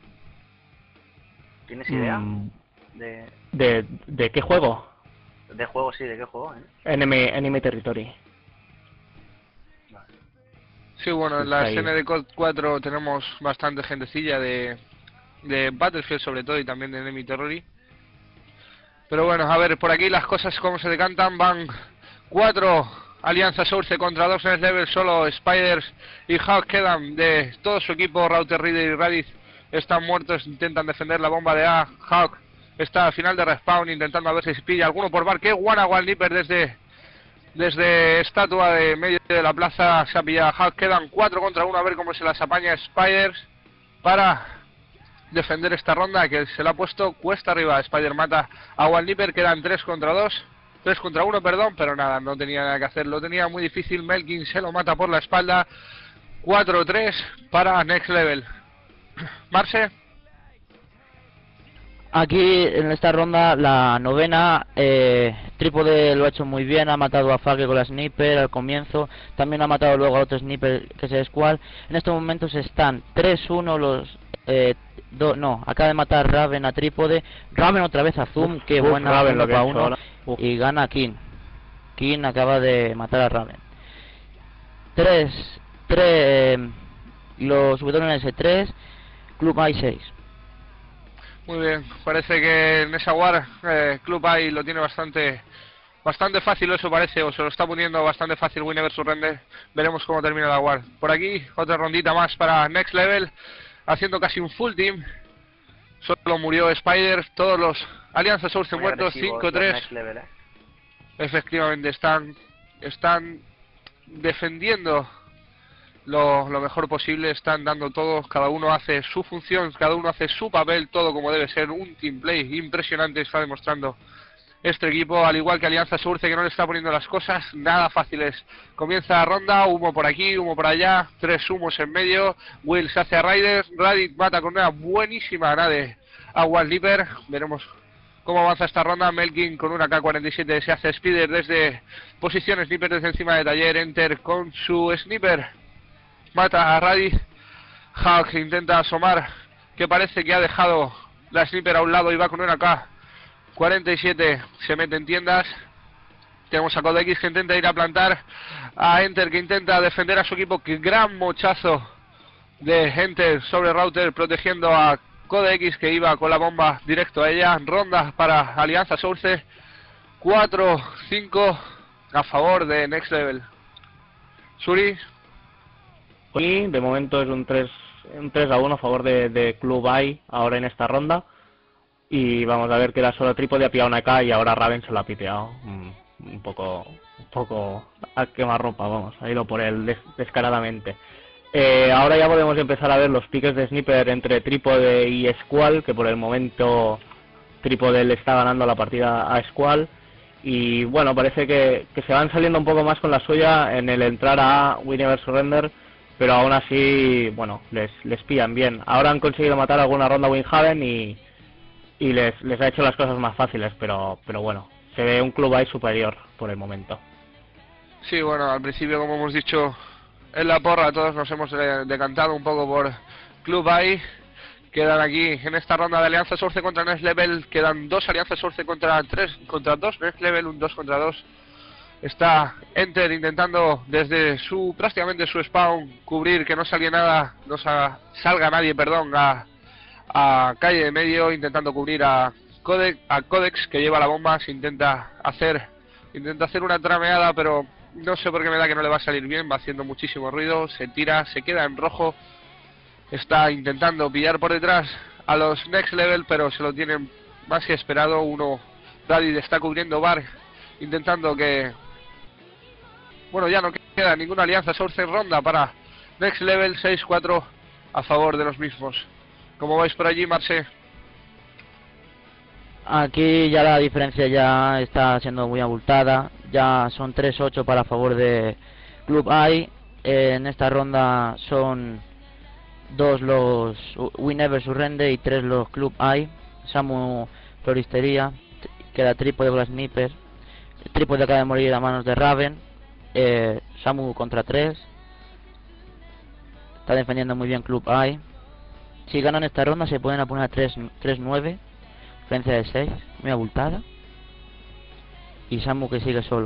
¿Tienes idea? ¿De qué juego? De juego, sí, ¿de qué juego? Enemy Territory. Sí, bueno, en la escena de COD 4 tenemos bastante gentecilla de Battlefield sobre todo y también de Enemy Territory. Pero bueno, a ver, por aquí las cosas como se decantan. Van 4 Alianza Source contra 2 Next Level. Solo Spiders y Hawk quedan de todo su equipo. Router, Reader y Raditz están muertos, intentan defender la bomba de A. Hawk está al final de respawn intentando a ver si se pilla alguno por bar. Que guana Walniper desde estatua de medio de la plaza se ha pillado a Hawk. Quedan 4 contra 1, a ver cómo se las apaña Spiders para defender esta ronda, que se la ha puesto cuesta arriba. Spider mata a Walniper, quedan 3 contra 1, perdón, pero nada, no tenía nada que hacer, lo tenía muy difícil. Melkin se lo mata por la espalda. 4-3 para Next Level. Marce. Aquí en esta ronda, la novena, Trípode lo ha hecho muy bien, ha matado a Fage con la sniper al comienzo, también ha matado luego a otro sniper que es Squall. En estos momentos están 3-1 los... no, acaba de matar Raven a Trípode, Raven otra vez a Zoom, qué buena, Raven, 1 lo que para ha hecho 1, ahora. y gana King. King acaba de matar a Raven. 3, los WNS3, Club I6. Muy bien, parece que en esa war Club AI lo tiene bastante fácil, eso parece, o se lo está poniendo bastante fácil Winner vs Render. Veremos cómo termina la war. Por aquí, otra rondita más para Next Level, haciendo casi un full team. Solo murió Spider, todos los Alianza Source Muy muertos, agresivos los 5-3. Next Level, Efectivamente, están defendiendo lo mejor posible, están dando todo, cada uno hace su función, cada uno hace su papel, todo como debe ser, un team play impresionante está demostrando este equipo, al igual que Alianza Surce, que no le está poniendo las cosas nada fáciles. Comienza la ronda, humo por aquí, humo por allá, 3 humos en medio, Will se hace a Raiders, Radit mata con una buenísima nade a One Leaper, veremos cómo avanza esta ronda. Melkin con una K-47 se hace Spider desde posición sniper desde encima de taller, Enter con su sniper mata a Raditz. Hawk intenta asomar, que parece que ha dejado la sniper a un lado y va con una K-47, se mete en tiendas. Tenemos a Codex que intenta ir a plantar, a Enter que intenta defender a su equipo. Que gran mochazo de Enter sobre Router, protegiendo a Codex que iba con la bomba directo a ella. Ronda para Alianza Source, 4-5 a favor de Next Level. Suri. Y de momento es un 3-1 a favor de Club AI ahora en esta ronda. Y vamos a ver que era solo Trípode, ha pillado una K y ahora Raven se lo ha piteado. Un poco a quemarropa, vamos, ha ido por él descaradamente. Ahora ya podemos empezar a ver los piques de sniper entre Trípode y Squall, que por el momento Trípode le está ganando la partida a Squall. Y bueno, parece que se van saliendo un poco más con la suya en el entrar a Winner vs Render, pero aún así, bueno, les pillan bien. Ahora han conseguido matar alguna ronda a Windhaven y les ha hecho las cosas más fáciles, pero bueno, se ve un Club AI superior por el momento. Sí, bueno, al principio, como hemos dicho en la porra, todos nos hemos decantado un poco por Club AI. Quedan aquí en esta ronda de Alianza Source contra Next Level, quedan 2 Alianza Source contra 2 Next Level, un 2 contra 2. Está Enter intentando desde prácticamente su spawn cubrir que no salga nada, salga nadie, perdón, a calle de medio, intentando cubrir a Codex que lleva la bomba. Se intenta hacer una trameada, pero no sé por qué me da que no le va a salir bien, va haciendo muchísimo ruido, se tira, se queda en rojo. Está intentando pillar por detrás a los Next Level, pero se lo tienen más que esperado. Daddy está cubriendo Bar, intentando que... Bueno, ya no queda ninguna alianza. Source ronda para Next Level, 6-4 a favor de los mismos. Como vais por allí, Marce? Aquí ya la diferencia ya está siendo muy abultada. Ya son 3-8 para favor de Club AI. En esta ronda son 2 los Winner vs Render y 3 los Club AI. Samu Floristería, queda Trípode con la sniper. Trípode acaba de morir a manos de Raven. Samu contra 3. Está defendiendo muy bien Club AI. Si ganan esta ronda se pueden poner a 3-9. Diferencia de 6, muy abultada. Y Samu que sigue solo.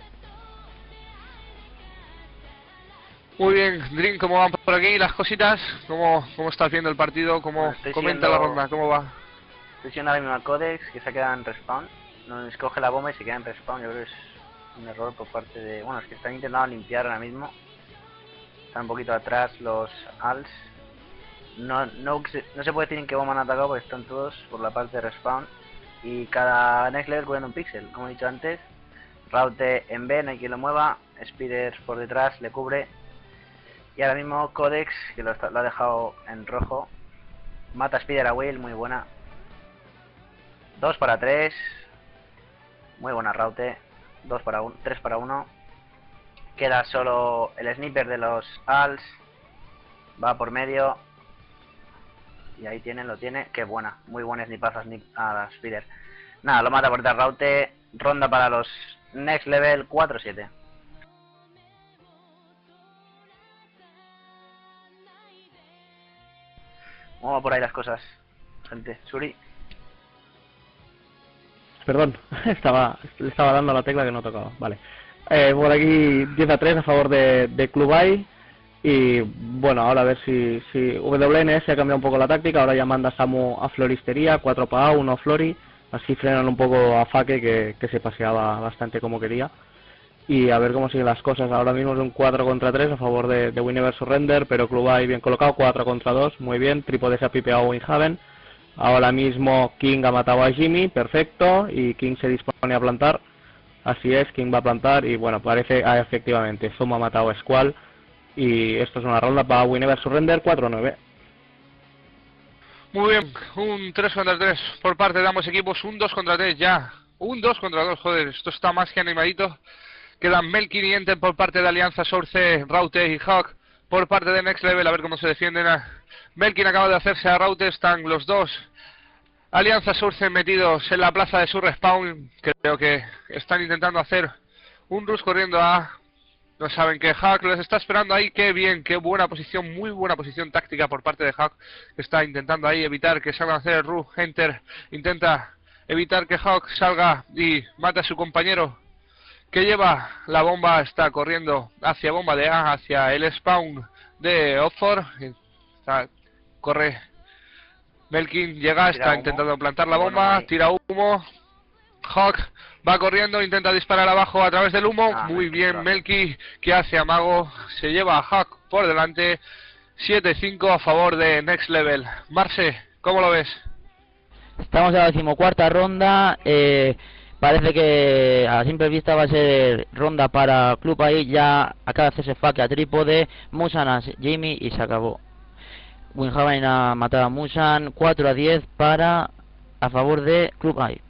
Muy bien, Dream, ¿cómo van por aquí las cositas? ¿Cómo estás viendo el partido? ¿Cómo comenta la ronda? ¿Cómo va? Estoy siendo ahora mismo a Codex, que se ha quedado en respawn. No escoge la bomba y se queda en respawn. Yo creo que es un error por parte de... Bueno, es que están intentando limpiar ahora mismo. Están un poquito atrás los ALS. No se puede decir en qué bomba han atacado porque están todos por la parte de respawn. Y cada Next Level cubriendo un píxel, como he dicho antes. Raute en B, no hay quien lo mueva. Spider por detrás le cubre. Y ahora mismo Codex, que lo ha dejado en rojo. Mata a Spider a Will, muy buena. 2 para 3. Muy buena Raute. 3 para 1. Queda solo el sniper de los ALS. Va por medio. Y ahí lo tiene. Qué buena. Muy buena snipaza a la Spider. Nada, lo mata por detrás Raute. Ronda para los Next Level 4-7. ¿Cómo va por ahí las cosas, gente? Suri. Perdón, le estaba dando a la tecla que no tocaba. Vale. Por aquí 10-3 a favor de Club AI. Y bueno, ahora a ver si WNS ha cambiado un poco la táctica. Ahora ya manda Samu a Floristería, 4 para A, 1 Flori. Así frenan un poco a Fake, que se paseaba bastante como quería. Y a ver cómo siguen las cosas. Ahora mismo es un 4 contra 3 a favor de Winnever Surrender, pero Club AI bien colocado, 4 contra 2, muy bien. Trípode se ha pipeado Winhaven. Ahora mismo King ha matado a Jimmy, perfecto, y King se dispone a plantar. Así es, King va a plantar y bueno, parece, efectivamente, Zoom ha matado a Squall. Y esto es una ronda para Winnever Surrender 4-9. Muy bien, un 3 contra 3 por parte de ambos equipos, un 2 contra 3 ya. Un 2 contra 2, joder, esto está más que animadito. Quedan Melkin y Enter por parte de Alianza Source, Raute y Hawk por parte de Next Level, a ver cómo se defienden. Melkin acaba de hacerse a Raute, están los dos Alianza Source metidos en la plaza de su respawn. Creo que están intentando hacer un rush corriendo a... No saben que Hawk les está esperando ahí. Qué bien, qué buena posición, muy buena posición táctica por parte de Hawk. Está intentando ahí evitar que salgan a hacer el rush. Enter intenta evitar que Hawk salga y mate a su compañero que lleva la bomba. Está corriendo hacia bomba de A, hacia el spawn de Oxford. Corre Melkin, llega, está intentando plantar la bomba, tira humo. Hawk va corriendo, intenta disparar abajo a través del humo. Muy bien Melky, que hace amago, se lleva a Hawk por delante. 7-5 a favor de Next Level. Marce, ¿cómo lo ves? Estamos en la decimocuarta ronda. Parece que a simple vista va a ser ronda para Club AI. Ya acaba de hacerse faque a trípode, Musan a Jimmy y se acabó. Winhaven ha matado a Musan. 4-10 a favor de Club AI.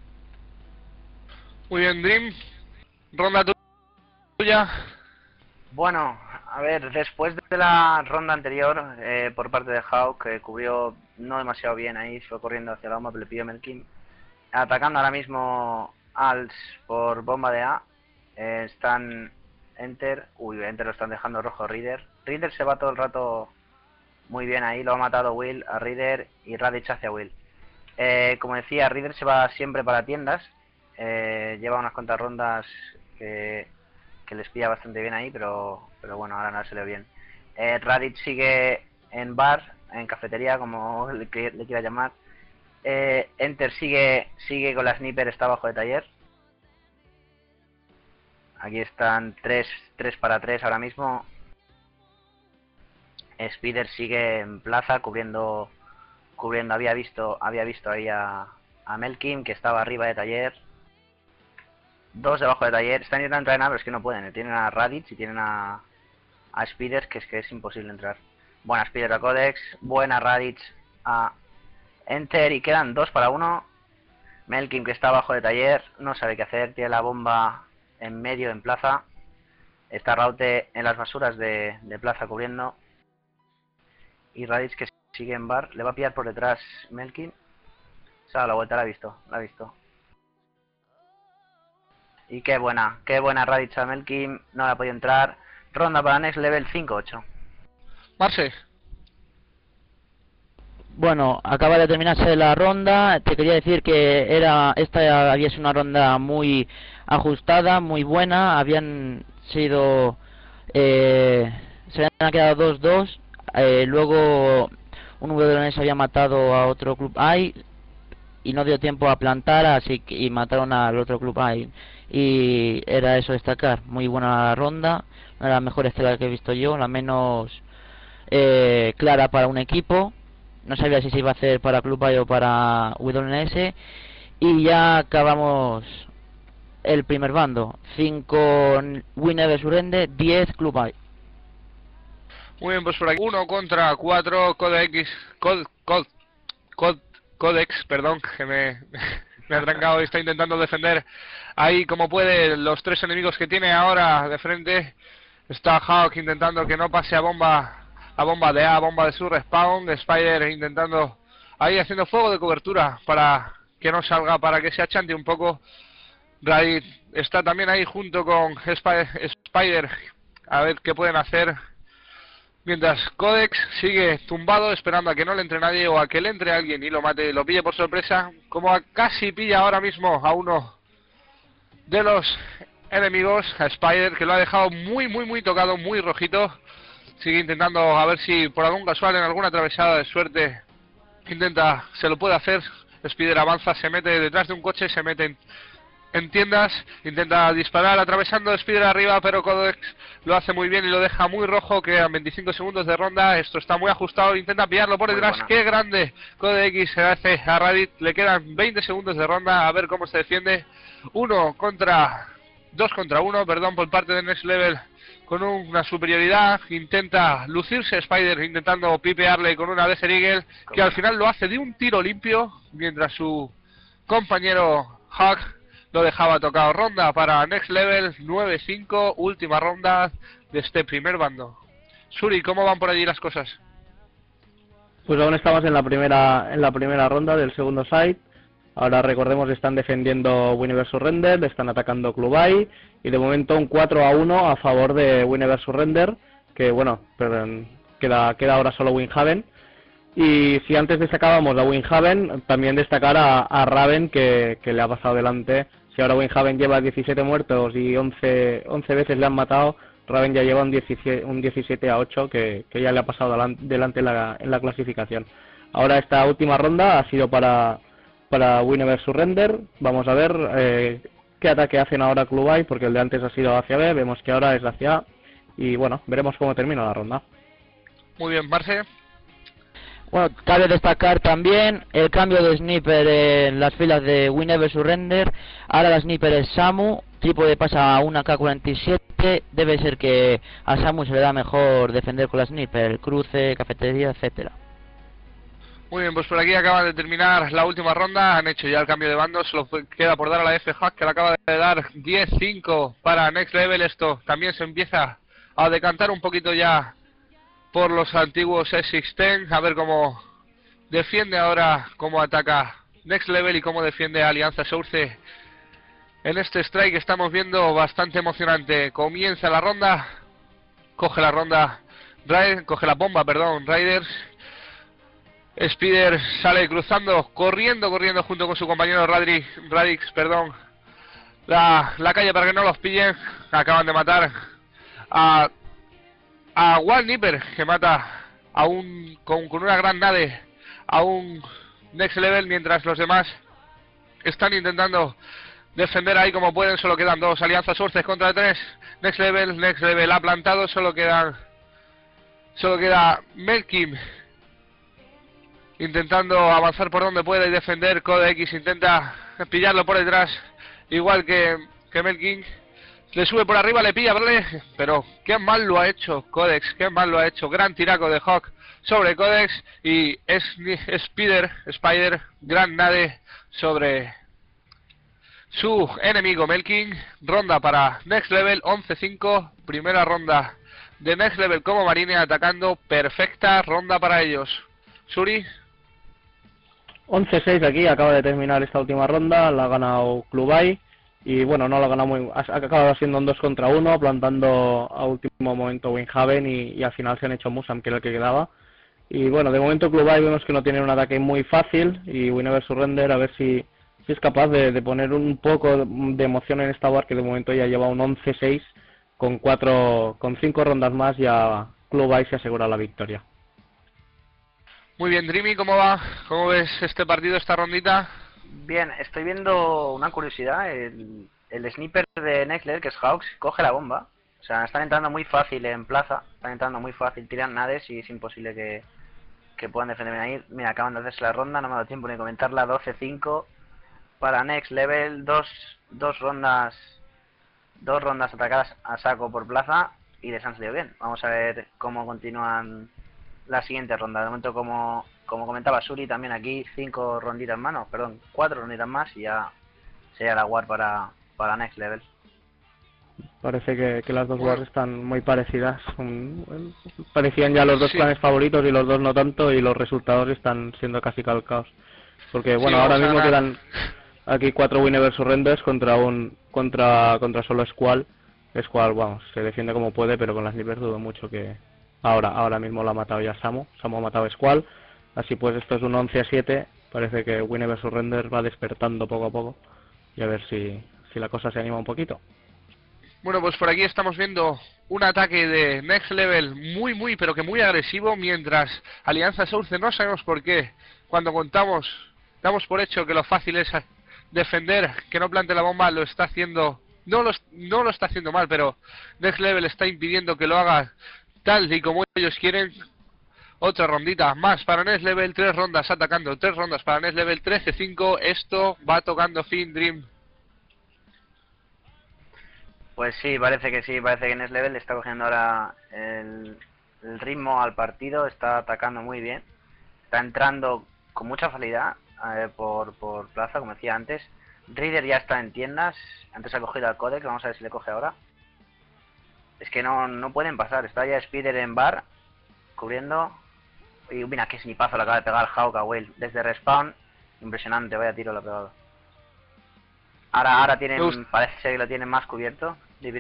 Muy bien, Dream. Ronda tuya. Bueno, a ver, después de la ronda anterior, por parte de Hawk, que cubrió no demasiado bien ahí, fue corriendo hacia la bomba, pero le pidió Melkin. Atacando ahora mismo Als por bomba de A. Están Enter. Uy, Enter lo están dejando rojo Reader. Reader se va todo el rato muy bien ahí, lo ha matado Will a Reader y Radic hacia Will. Como decía, Reader se va siempre para tiendas. Lleva unas cuantas rondas que les pilla bastante bien ahí, pero bueno, ahora no se le ve bien. Radic sigue en bar, en cafetería, como le quiera llamar. Enter sigue con la sniper, está abajo de taller. Aquí están 3 para 3 ahora mismo. Spider sigue en plaza cubriendo. Había visto ahí a Melkin, que estaba arriba de taller. 2 debajo de taller. Están intentando entrar en A, pero es que no pueden. Tienen a Raditz y tienen a Spider, que es imposible entrar. Buena Spider a Codex. Buena Raditz a Enter. Y quedan 2 para 1. Melkin, que está abajo de taller, no sabe qué hacer. Tiene la bomba en medio, en plaza. Está Raute en las basuras de plaza cubriendo. Y Raditz, que sigue en bar. Le va a pillar por detrás Melkin. Se ha dado la vuelta, la ha visto. Y qué buena Raditz a Melkin. No la ha podido entrar. Ronda para Next Level 5-8. Marce. Bueno, acaba de terminarse la ronda. Te quería decir que esta había sido una ronda muy ajustada, muy buena. Habían sido... se habían quedado 2-2. Luego un WNS había matado a otro Club AI y no dio tiempo a plantar, y mataron al otro Club AI. Y era eso destacar. Muy buena ronda. Una de las mejores que he visto yo, la menos clara para un equipo. No sabía si se iba a hacer para Club AI o para WNS. Y ya acabamos el primer bando. 5 Winnever Surrender, 10 Club AI. Muy bien, pues por aquí 1 contra 4. Codex, perdón, que me ha trancado y está intentando defender ahí como puede los 3 enemigos que tiene ahora de frente. Está Hawk intentando que no pase a bomba de A, bomba de su respawn. Spider intentando ahí haciendo fuego de cobertura para que no salga, para que se achante un poco. Raditz está también ahí junto con Spider, a ver qué pueden hacer. Mientras Codex sigue tumbado esperando a que no le entre nadie o a que le entre alguien y lo mate, lo pille por sorpresa, como casi pilla ahora mismo a uno de los enemigos, a Spider, que lo ha dejado muy tocado, muy rojito. Sigue intentando a ver si por algún casual en alguna atravesada de suerte se lo puede hacer. Spider avanza, se mete detrás de un coche, se mete en tiendas, intenta disparar atravesando Spider arriba, pero Codex lo hace muy bien y lo deja muy rojo. Quedan 25 segundos de ronda, esto está muy ajustado, intenta pillarlo por detrás. ¡Qué grande! Codex se hace a Raditz, le quedan 20 segundos de ronda, a ver cómo se defiende. 2 contra 1, perdón, por parte de Next Level, con una superioridad. Intenta lucirse Spider intentando pipearle con una Desert Eagle, que al final lo hace de un tiro limpio, mientras su compañero Hawk lo dejaba tocado. Ronda para Next Level, 9-5, última ronda de este primer bando. Suri, ¿cómo van por allí las cosas? Pues aún estamos en la primera ronda del segundo site. Ahora recordemos, están defendiendo Winner Surrender, están atacando Clubai, y de momento un 4-1 a favor de Winner Surrender, que bueno, queda ahora solo Windhaven. Y si antes destacábamos a Windhaven, también destacar a Raven, que le ha pasado delante. Si ahora Windhaven lleva 17 muertos y 11 veces le han matado, Raven ya lleva un 17-8 que ya le ha pasado delante en la clasificación. Ahora esta última ronda ha sido para Winner Surrender. Vamos a ver qué ataque hacen ahora Clubai, porque el de antes ha sido hacia B, vemos que ahora es hacia A, y bueno, veremos cómo termina la ronda. Muy bien, Marce. Bueno, cabe destacar también el cambio de sniper en las filas de Winner Surrender. Ahora la sniper es Samu, trípode pasa a una K-47. Debe ser que a Samu se le da mejor defender con la sniper, cruce, cafetería, etcétera. Muy bien, pues por aquí acaba de terminar la última ronda. Han hecho ya el cambio de bando, solo queda por dar a la F-Hack, que le acaba de dar 10-5 para Next Level. Esto también se empieza a decantar un poquito ya por los antiguos S610, a ver cómo defiende ahora, cómo ataca Next Level y cómo defiende Alianza Source en este strike que estamos viendo bastante emocionante. Comienza la ronda, coge la bomba, Raiders. Spider sale corriendo junto con su compañero Raditz, la calle para que no los pillen. Acaban de matar a Wall Nipper, que mata con una gran nave a un Next Level, mientras los demás están intentando defender ahí como pueden. Solo quedan 2 alianzas Sources contra 3 Next Level ha plantado, solo queda Melkin intentando avanzar por donde pueda y defender. Codex intenta pillarlo por detrás, igual que Melkin. Le sube por arriba, le pilla, ¿vale? Pero qué mal lo ha hecho Codex, qué mal lo ha hecho. Gran tiraco de Hawk sobre Codex, y Spider, gran nade sobre su enemigo Melkin. Ronda para Next Level, 11-5. Primera ronda de Next Level como Marine atacando, perfecta ronda para ellos. Suri. 11-6 aquí, acaba de terminar esta última ronda, la ha ganado Clubai. Y bueno, no lo ha ganado ha acabado siendo un 2 contra 1, plantando a último momento Windhaven, y al final se han hecho Musam, que era el que quedaba. Y bueno, de momento Clubai vemos que no tiene un ataque muy fácil, y Winner Surrender a ver si es capaz de poner un poco de emoción en esta war, que de momento ya lleva un 11-6, con 5 rondas más ya Clubai se asegura la victoria. Muy bien, Dreamy, ¿cómo va? ¿Cómo ves este partido, esta rondita? Bien, estoy viendo una curiosidad. El sniper de Next Level, que es Hawks, coge la bomba. O sea, están entrando muy fácil en plaza, están entrando muy fácil, tiran nades y es imposible que puedan defenderme ahí. Mira, acaban de hacerse la ronda, no me ha dado tiempo ni comentarla. 12-5 para Next Level, dos rondas atacadas a saco por plaza y les han salido bien. Vamos a ver cómo continúan la siguiente ronda. De momento, como comentaba Suri, también aquí 4 ronditas más y ya sería la war para Next Level. Parece que las dos Bueno. wars están muy parecidas. Parecían ya los dos Sí. clanes favoritos y los dos no tanto, y los resultados están siendo casi calcados. Porque bueno, Sí, ahora vamos a mismo ganar. quedan aquí 4 Winners Surrenders contra solo Squall. Squall, vamos, se defiende como puede, pero con las snipers dudo mucho que ahora mismo lo ha matado ya Samu. Samu ha matado a Squall. Así pues, esto es un 11-7. Parece que Winner Surrender va despertando poco a poco. Y a ver si la cosa se anima un poquito. Bueno, pues por aquí estamos viendo un ataque de Next Level muy, pero que muy agresivo, mientras Alianza Source, no sabemos por qué, cuando damos por hecho que lo fácil es defender, que no plante la bomba, lo está haciendo, no lo está haciendo mal, pero Next Level está impidiendo que lo haga tal y como ellos quieren. Otra rondita más para Next Level, 3 rondas atacando, 3 rondas para Next Level, 13-5, esto va tocando fin, Dream. Pues sí, parece que Next Level está cogiendo ahora el ritmo al partido, está atacando muy bien, está entrando con mucha facilidad por plaza, como decía antes. Reader ya está en tiendas, antes ha cogido al Codex, vamos a ver si le coge ahora. Es que no pueden pasar, está ya Spider en bar, cubriendo. Y mira qué snipazo le acaba de pegar Hawk a Whale desde respawn, impresionante, vaya tiro le ha pegado. Ahora tienen, parece ser que lo tienen más cubierto.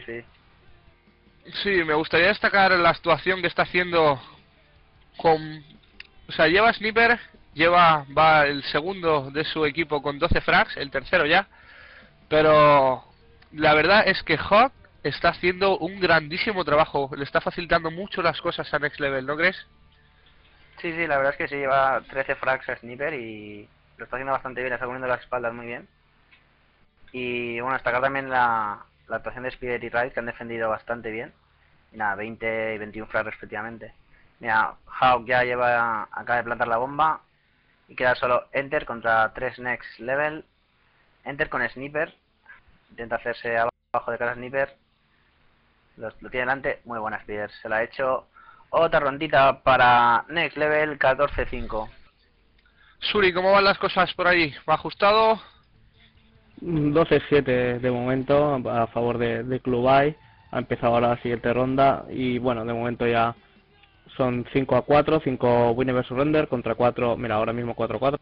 Sí, me gustaría destacar la actuación que está haciendo con... O sea, lleva Sniper, va el segundo de su equipo con 12 frags, el tercero ya. Pero la verdad es que Hawk está haciendo un grandísimo trabajo. Le está facilitando mucho las cosas a Next Level, ¿no crees? Sí, la verdad es que sí, lleva 13 frags a Sniper y lo está haciendo bastante bien, está cubriendo las espaldas muy bien. Y bueno, destacar también la actuación de Spider y Raid, que han defendido bastante bien. Y nada, 20 y 21 frags respectivamente. Mira, Hawk ya acaba de plantar la bomba. Y queda solo Enter contra 3 Next Level. Enter con Sniper. Intenta hacerse abajo de cada Sniper. Lo tiene delante. Muy buena Spider. Se la ha hecho. Otra rondita para Next Level, 14-5. Suri, ¿cómo van las cosas por ahí? ¿Va ajustado? 12-7 de momento a favor de Clubai. Ha empezado ahora la siguiente ronda y bueno, de momento ya son 5-4, 5 Winner Surrender contra 4, mira, ahora mismo 4-4.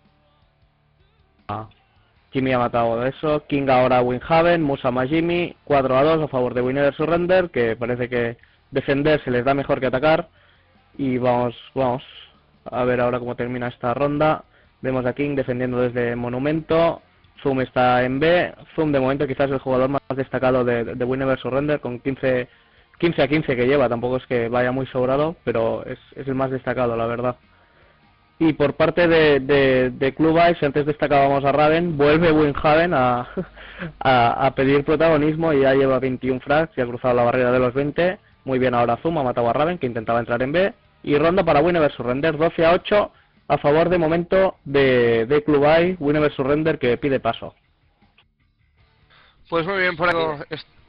Jimmy ha matado eso, King ahora Winhaven, Musa más Jimmy, 4-2 a favor de Winner Surrender, que parece que defender se les da mejor que atacar. Y vamos a ver ahora cómo termina esta ronda. Vemos a King defendiendo desde Monumento. Zoom está en B. Zoom de momento quizás el jugador más destacado de Winner Surrender con 15 a 15 que lleva. Tampoco es que vaya muy sobrado, pero es el más destacado, la verdad. Y por parte de Club Ice, antes destacábamos a Raven, vuelve Winhaven a pedir protagonismo y ya lleva 21 frags y ha cruzado la barrera de los 20. Muy bien ahora Zoom, ha matado a Raven, que intentaba entrar en B. Y ronda para Winner Surrender, 12-8 a favor de momento de Club Ice, Winner Surrender, que pide paso. Pues muy bien, por algo...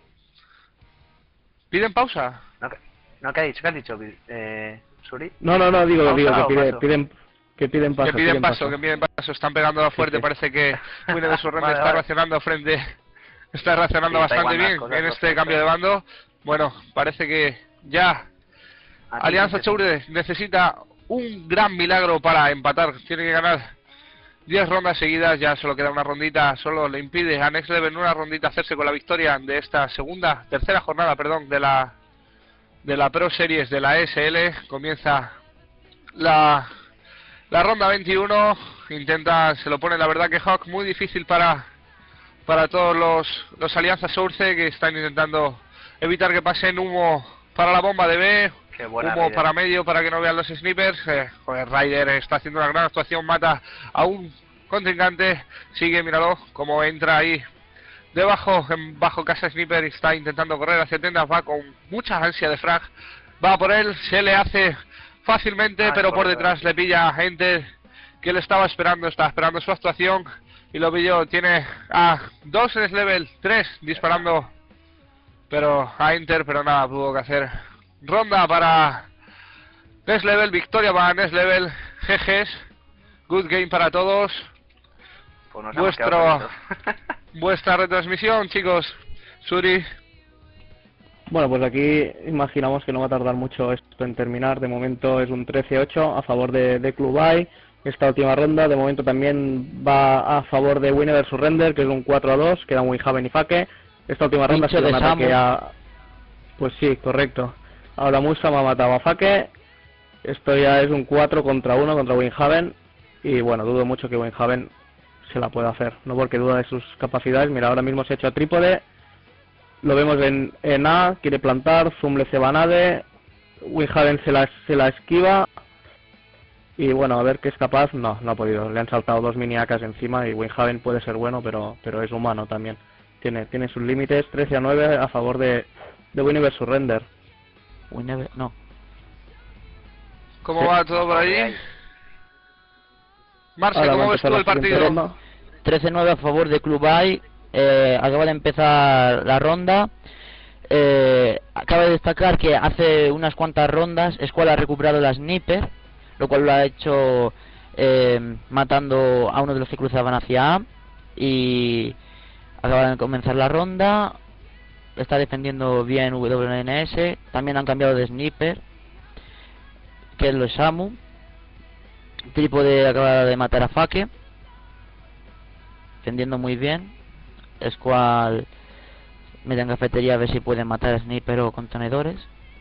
¿Piden pausa? No, ¿qué has dicho, Suri? No, digo que piden paso. Que piden paso, están pegando fuerte, sí. Parece que Winner Surrender está reaccionando bastante bien en este cambio de bando. Bueno, parece que ya Alianza Source necesita un gran milagro para empatar. Tiene que ganar 10 rondas seguidas, ya solo queda una rondita, solo le impide a Next Level una rondita hacerse con la victoria de esta tercera jornada, de la Pro Series de la SL. Comienza la ronda 21, se lo pone la verdad que Hawk muy difícil para todos los Alianza Source, que están intentando evitar que pasen humo para la bomba de B, humo para medio para que no vean los snipers. Joder, Ryder está haciendo una gran actuación, mata a un contrincante, sigue, míralo, como entra ahí bajo casa sniper y está intentando correr hacia tiendas, va con mucha ansia de frag, va por él, se le hace fácilmente, pero por detrás le pilla a Enter, que le estaba esperando su actuación y lo pilló. Tiene a 2 en level, 3 disparando pero a Enter, pero nada tuvo que hacer. Ronda para Next Level, victoria para Next Level, GG's, good game para todos. Pues vuestra retransmisión, chicos. Suri. Bueno, pues aquí imaginamos que no va a tardar mucho esto en terminar. De momento es un 13-8 a favor de Club AI. Esta última ronda de momento también va a favor de Winner Surrender, que es un 4-2, quedan Windhaven y Fake. Esta última ronda ha sido un ataque a... Pues sí, correcto. Ahora Musam ha matado a Fake. Esto ya es un 4 contra 1 contra Windhaven. Y bueno, dudo mucho que Windhaven se la pueda hacer. No porque duda de sus capacidades. Mira, ahora mismo se ha hecho a trípode. Lo vemos en A, quiere plantar, Zoom le ceba nade, Windhaven se la esquiva. Y bueno, a ver qué es capaz. No ha podido. Le han saltado dos miniacas encima y Windhaven puede ser bueno, pero es humano también. Tiene sus límites. 13-9 a favor de Winner Surrender. No. ¿Cómo va todo por allí? Marce, ¿cómo ves tú el partido? 13-9 a favor de Club AI. Acaba de empezar la ronda. Acaba de destacar que hace unas cuantas rondas Squall ha recuperado la sniper, lo cual lo ha hecho matando a uno de los que cruzaban hacia A. Y acaba de comenzar la ronda. Está defendiendo bien WNS. También han cambiado de sniper, que es los Samu. Trípode acaba de matar a Fake, defendiendo muy bien. Squall mete en cafetería a ver si pueden matar a sniper o contenedores.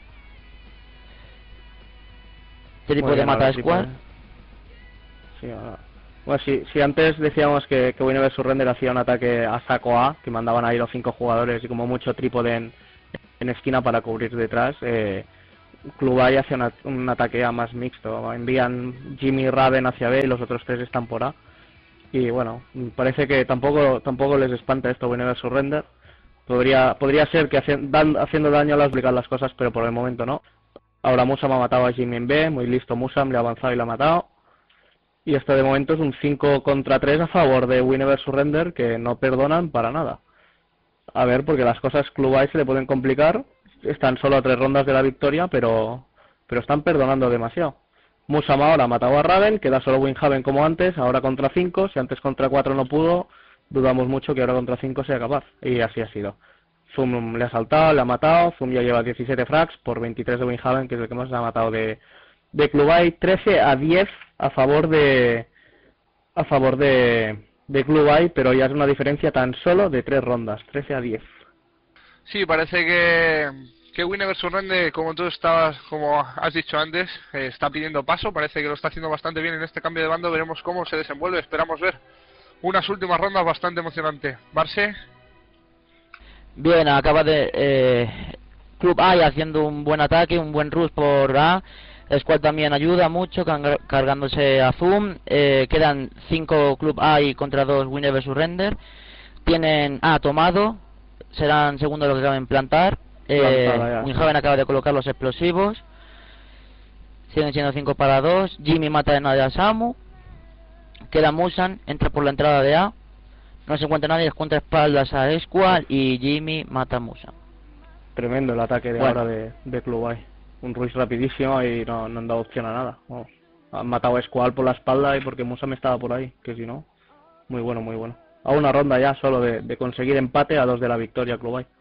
Trípode mata a Squall. Sí, bueno, si antes decíamos que Winner Surrender hacía un ataque a saco A, que mandaban ahí los 5 jugadores y como mucho trípode en esquina para cubrir detrás, Club AI hace un ataque A más mixto. Envían Jimmy y Raven hacia B y los otros 3 están por A. Y bueno, parece que tampoco les espanta esto Winner Surrender. Podría ser que haciendo daño a las cosas, pero por el momento no. Ahora Musam ha matado a Jimmy en B, muy listo Musam, le ha avanzado y le ha matado. Y esto de momento es un 5 contra 3 a favor de Winner Surrender, que no perdonan para nada. A ver, porque las cosas Club AI se le pueden complicar. Están solo a 3 rondas de la victoria, pero están perdonando demasiado. Musam ahora ha matado a Raven, queda solo Windhaven como antes, ahora contra 5. Si antes contra 4 no pudo, dudamos mucho que ahora contra 5 sea capaz. Y así ha sido. Zoom le ha saltado, le ha matado. Zoom ya lleva 17 frags por 23 de Windhaven, que es el que más le ha matado de Club AI. 13-10 a favor de Club AI, pero ya es una diferencia tan solo de 3 rondas. 13-10. Sí, parece que Winner Surrender, como has dicho antes, está pidiendo paso. Parece que lo está haciendo bastante bien en este cambio de bando. Veremos cómo se desenvuelve. Esperamos ver unas últimas rondas bastante emocionantes. Marce. Bien, acaba de Club AI haciendo un buen ataque, un buen rush por A. Squall también ayuda mucho, cargándose a Zoom. Quedan 5 Club AI contra 2 Winner Surrender. Tienen A tomado. Serán segundos los que acaban de plantar. Windhaven acaba de colocar los explosivos. Siguen siendo 5 para 2. Jimmy mata de nadie a Samu. Queda Musan, entra por la entrada de A. No se encuentra nadie, encuentra espaldas a Squall y Jimmy mata a Musan. Tremendo el ataque de ahora de Club AI. Un rush rapidísimo y no han dado opción a nada. Han matado a Squall por la espalda y porque Musan estaba por ahí, que si no, muy bueno, muy bueno. A una ronda ya solo de conseguir empate, a 2 de la victoria Club AI.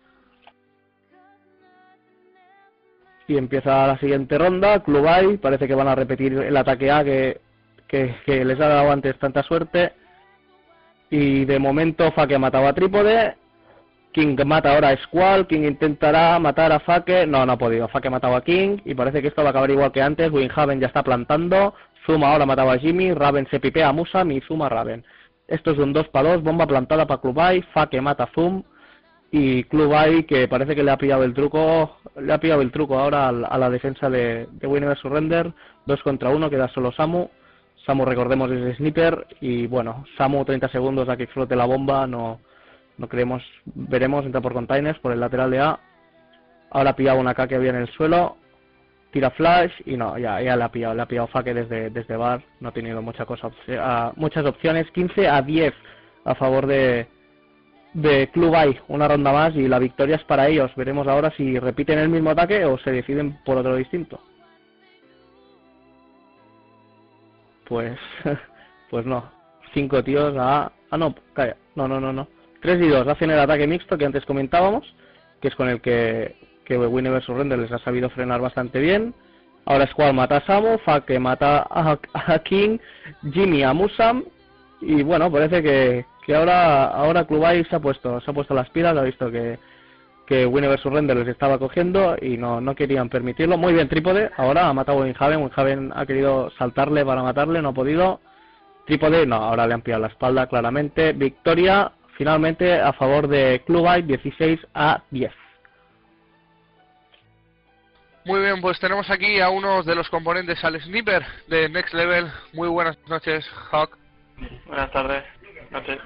Y empieza la siguiente ronda. Club AI, parece que van a repetir el ataque A que les ha dado antes tanta suerte. Y de momento Fake ha matado a trípode. King mata ahora a Squall. King intentará matar a Fake. No ha podido. Fake ha matado a King. Y parece que esto va a acabar igual que antes. Windhaven ya está plantando. Zoom ahora ha matado a Jimmy. Raven se pipea a Musam y Zoom a Raven. Esto es un 2 para 2. Bomba plantada para Club AI. Fake mata a Zoom. Y Club AI, que parece que le ha pillado el truco ahora a la defensa de Winner Surrender. 2 contra 1. Queda solo Samu. Samu, recordemos, es sniper. Y bueno, Samu 30 segundos a que explote la bomba. No creemos. Veremos. Entra por containers por el lateral de A. Ahora ha pillado una K que había en el suelo. Tira flash y no, ya le ha pillado Fake desde bar. No ha tenido muchas opciones. 15-10 a favor de Club AI. Una ronda más y la victoria es para ellos. Veremos ahora si repiten el mismo ataque o se deciden por otro distinto. Pues no. 5 tíos a... no, calla. No. 3 y 2 hacen el ataque mixto que antes comentábamos, que es con el que que Winnie vs Render les ha sabido frenar bastante bien. Ahora Squall mata a Samo, Fake mata a King, Jimmy a Musam, y bueno, parece que ahora Clubai se ha puesto las pilas, ha visto que Winnie vs Render les estaba cogiendo y no querían permitirlo. Muy bien Trípode, ahora ha matado a Winhaven ha querido saltarle para matarle, no ha podido. Trípode, no, ahora le han pillado la espalda claramente. Victoria finalmente a favor de Clubai, 16-10. Muy bien, pues tenemos aquí a uno de los componentes, al Sniper de Next Level. Muy buenas noches, Hawk. Buenas tardes, noches.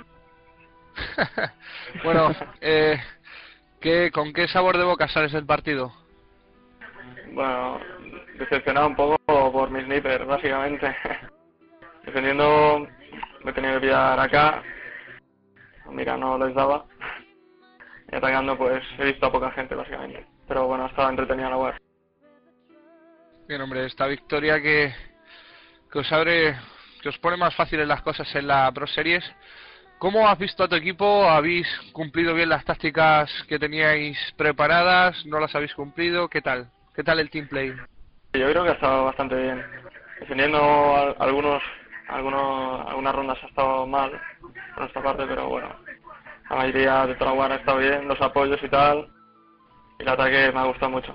Bueno, ¿con qué sabor de boca sales del partido? Bueno, decepcionado un poco por mi Sniper, básicamente. Defendiendo, me he tenido que pillar acá. Mira, no les daba. Y atacando, pues he visto a poca gente, básicamente. Pero bueno, estaba entretenida la web. Bien, hombre, esta victoria que os pone más fáciles las cosas en la Pro Series. ¿Cómo has visto a tu equipo? ¿Habéis cumplido bien las tácticas que teníais preparadas? ¿No las habéis cumplido? ¿Qué tal? ¿Qué tal el team play? Yo creo que ha estado bastante bien. Defendiendo algunas rondas ha estado mal por nuestra parte, pero bueno, la mayoría de toda la web ha estado bien, los apoyos y tal, y el ataque me ha gustado mucho.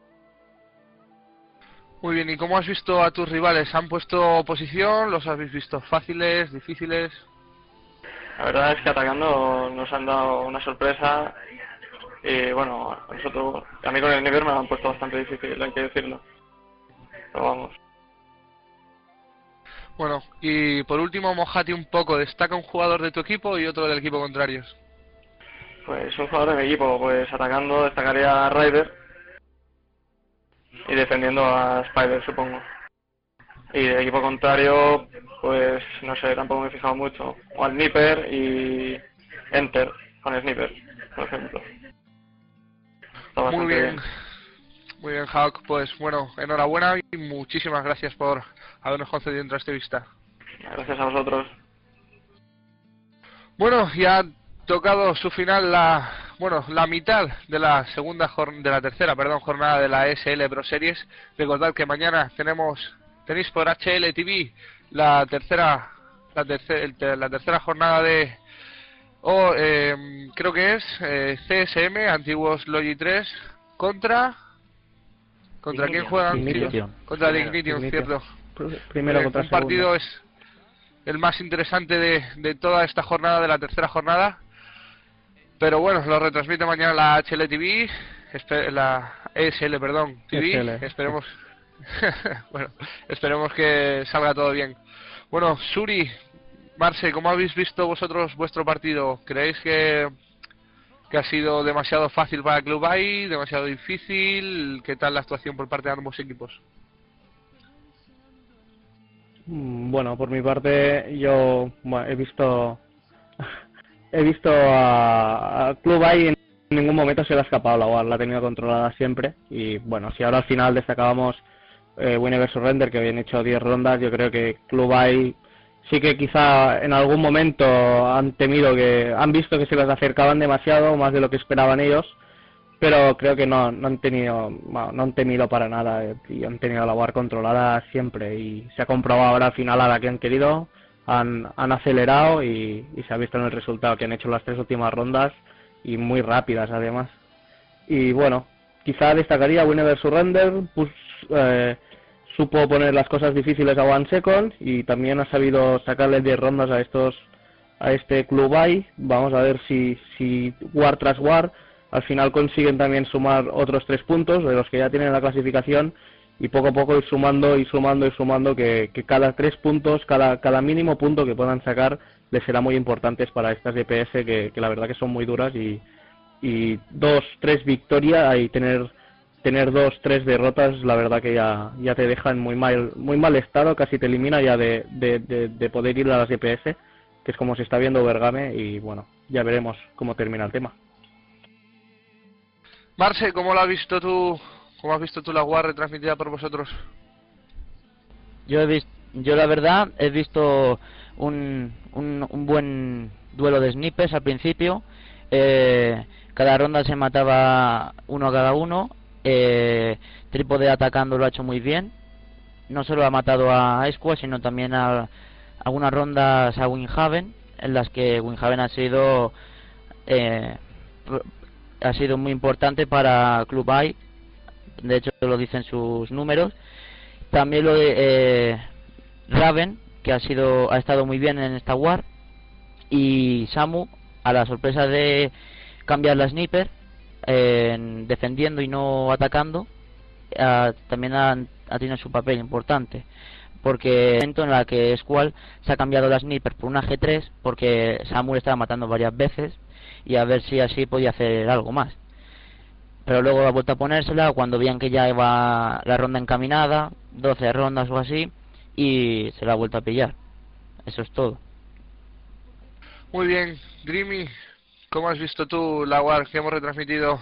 Muy bien, ¿y cómo has visto a tus rivales? ¿Han puesto posición? ¿Los habéis visto fáciles, difíciles? La verdad es que atacando nos han dado una sorpresa y bueno, a mí con el nivel me lo han puesto bastante difícil, hay que decirlo. Pero vamos. Bueno, y por último, mojate un poco. Destaca un jugador de tu equipo y otro del equipo contrario. Pues un jugador de mi equipo, pues atacando destacaría a Ryder y defendiendo a Spider, supongo. Y del equipo contrario, pues no sé, tampoco me he fijado mucho. O al Sniper y Enter con Sniper, por ejemplo. Muy bien. Muy bien, Hawk. Pues bueno, enhorabuena y muchísimas gracias por habernos concedido esta entrevista. Gracias a vosotros. Bueno, ya ha tocado su final la mitad de la tercera jornada de la SL Pro Series. Recordad que mañana tenéis por HL TV la tercera jornada de creo que es CSM, antiguos Logi 3 ¿contra quién juegan? Ignition. Contra Ignition, cierto. Primero contra un partido es el más interesante de toda esta jornada, de la tercera jornada. Pero bueno, lo retransmite mañana la HL TV, la ESL, perdón, TV. SL. Esperemos bueno, esperemos que salga todo bien. Bueno, Suri, Marce, ¿cómo habéis visto vosotros vuestro partido? ¿Creéis que ha sido demasiado fácil para Clubai, demasiado difícil? ¿Qué tal la actuación por parte de ambos equipos? Bueno, por mi parte, yo he visto a Clubai, en ningún momento se le ha escapado la WAR, la ha tenido controlada siempre. Y bueno, si ahora al final destacábamos Winnie vs Render, que habían hecho 10 rondas, yo creo que Clubai sí que quizá en algún momento han visto que se les acercaban demasiado, más de lo que esperaban ellos, pero creo que no han temido para nada, y han tenido la WAR controlada siempre, y se ha comprobado ahora al final a la que han querido, han acelerado y se ha visto en el resultado que han hecho las 3 últimas rondas, y muy rápidas además. Y bueno, quizá destacaría Winnie vs Render, pues, supo poner las cosas difíciles a One Second y también ha sabido sacarle 10 rondas a este Clubai. Vamos a ver si War tras War al final consiguen también sumar otros 3 puntos de los que ya tienen la clasificación, y poco a poco ir sumando, que cada 3 puntos, cada mínimo punto que puedan sacar les será muy importantes para estas DPS que la verdad que son muy duras, y 2-3 victorias y tener 2-3 derrotas, la verdad que ya te deja en muy mal estado, casi te elimina ya de poder ir a las DPS, que es como se está viendo Bergame, y bueno, ya veremos cómo termina el tema. Marce, ¿cómo has visto tú la WAR retransmitida por vosotros? Yo la verdad he visto un buen duelo de snipers al principio, Cada ronda se mataba uno a cada uno. Trípode atacando lo ha hecho muy bien. No solo ha matado a Squad, sino también a algunas rondas a Windhaven, en las que Windhaven ha sido muy importante para Club AI. De hecho lo dicen sus números. También lo de Raven, que ha estado muy bien en esta war, y Samu, a la sorpresa de cambiar la sniper, defendiendo y no atacando, también ha tenido su papel importante, porque en el momento en la que Squall se ha cambiado la sniper por una G3, porque Samu le estaba matando varias veces, y a ver si así podía hacer algo más. Pero luego ha vuelto a ponérsela cuando veían que ya iba la ronda encaminada, 12 rondas o así, y se la ha vuelto a pillar. Eso es todo. Muy bien, Dreamy, ¿cómo has visto tú la war que hemos retransmitido?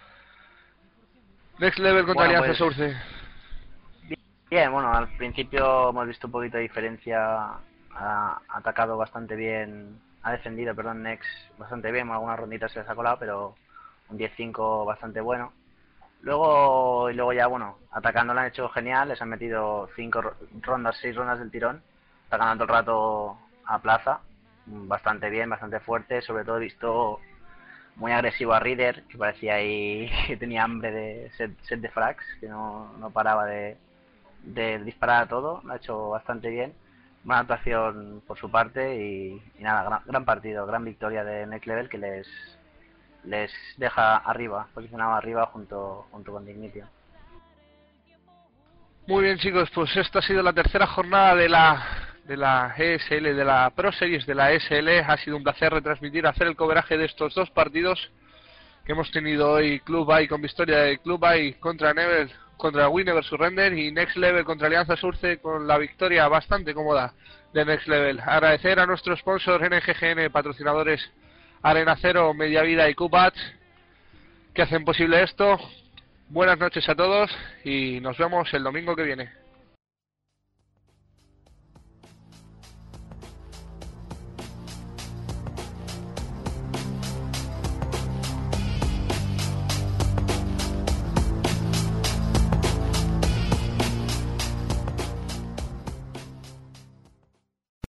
Next Level contra Bueno, Alianza pues, Source. Bien, bueno, al principio hemos visto un poquito de diferencia. Ha atacado bastante bien, ha defendido, perdón, Nex bastante bien. Algunas ronditas se les ha colado, pero un 10-5 bastante bueno. Luego ya, bueno, atacando lo han hecho genial. Les han metido 6 rondas del tirón. Está ganando el rato a plaza. Bastante bien, bastante fuerte. Sobre todo he visto muy agresivo a Reader, que parecía ahí que tenía hambre de set de frags, que no paraba de disparar a todo. Lo ha hecho bastante bien. Buena actuación por su parte y nada, gran partido, gran victoria de Next Level, que les deja arriba, posicionado arriba junto con Dignity. Muy bien, chicos, pues esta ha sido la tercera jornada de la ESL, de la Pro Series de la ESL. Ha sido un placer retransmitir, hacer el coveraje de estos dos partidos que hemos tenido hoy. Club AI con victoria de Club AI contra Win Never Surrender, y Next Level contra Alianza Source con la victoria bastante cómoda de Next Level. Agradecer a nuestros sponsors NGGN, patrocinadores Arena Cero, Mediavida y Cubats, que hacen posible esto. Buenas noches a todos y nos vemos el domingo que viene.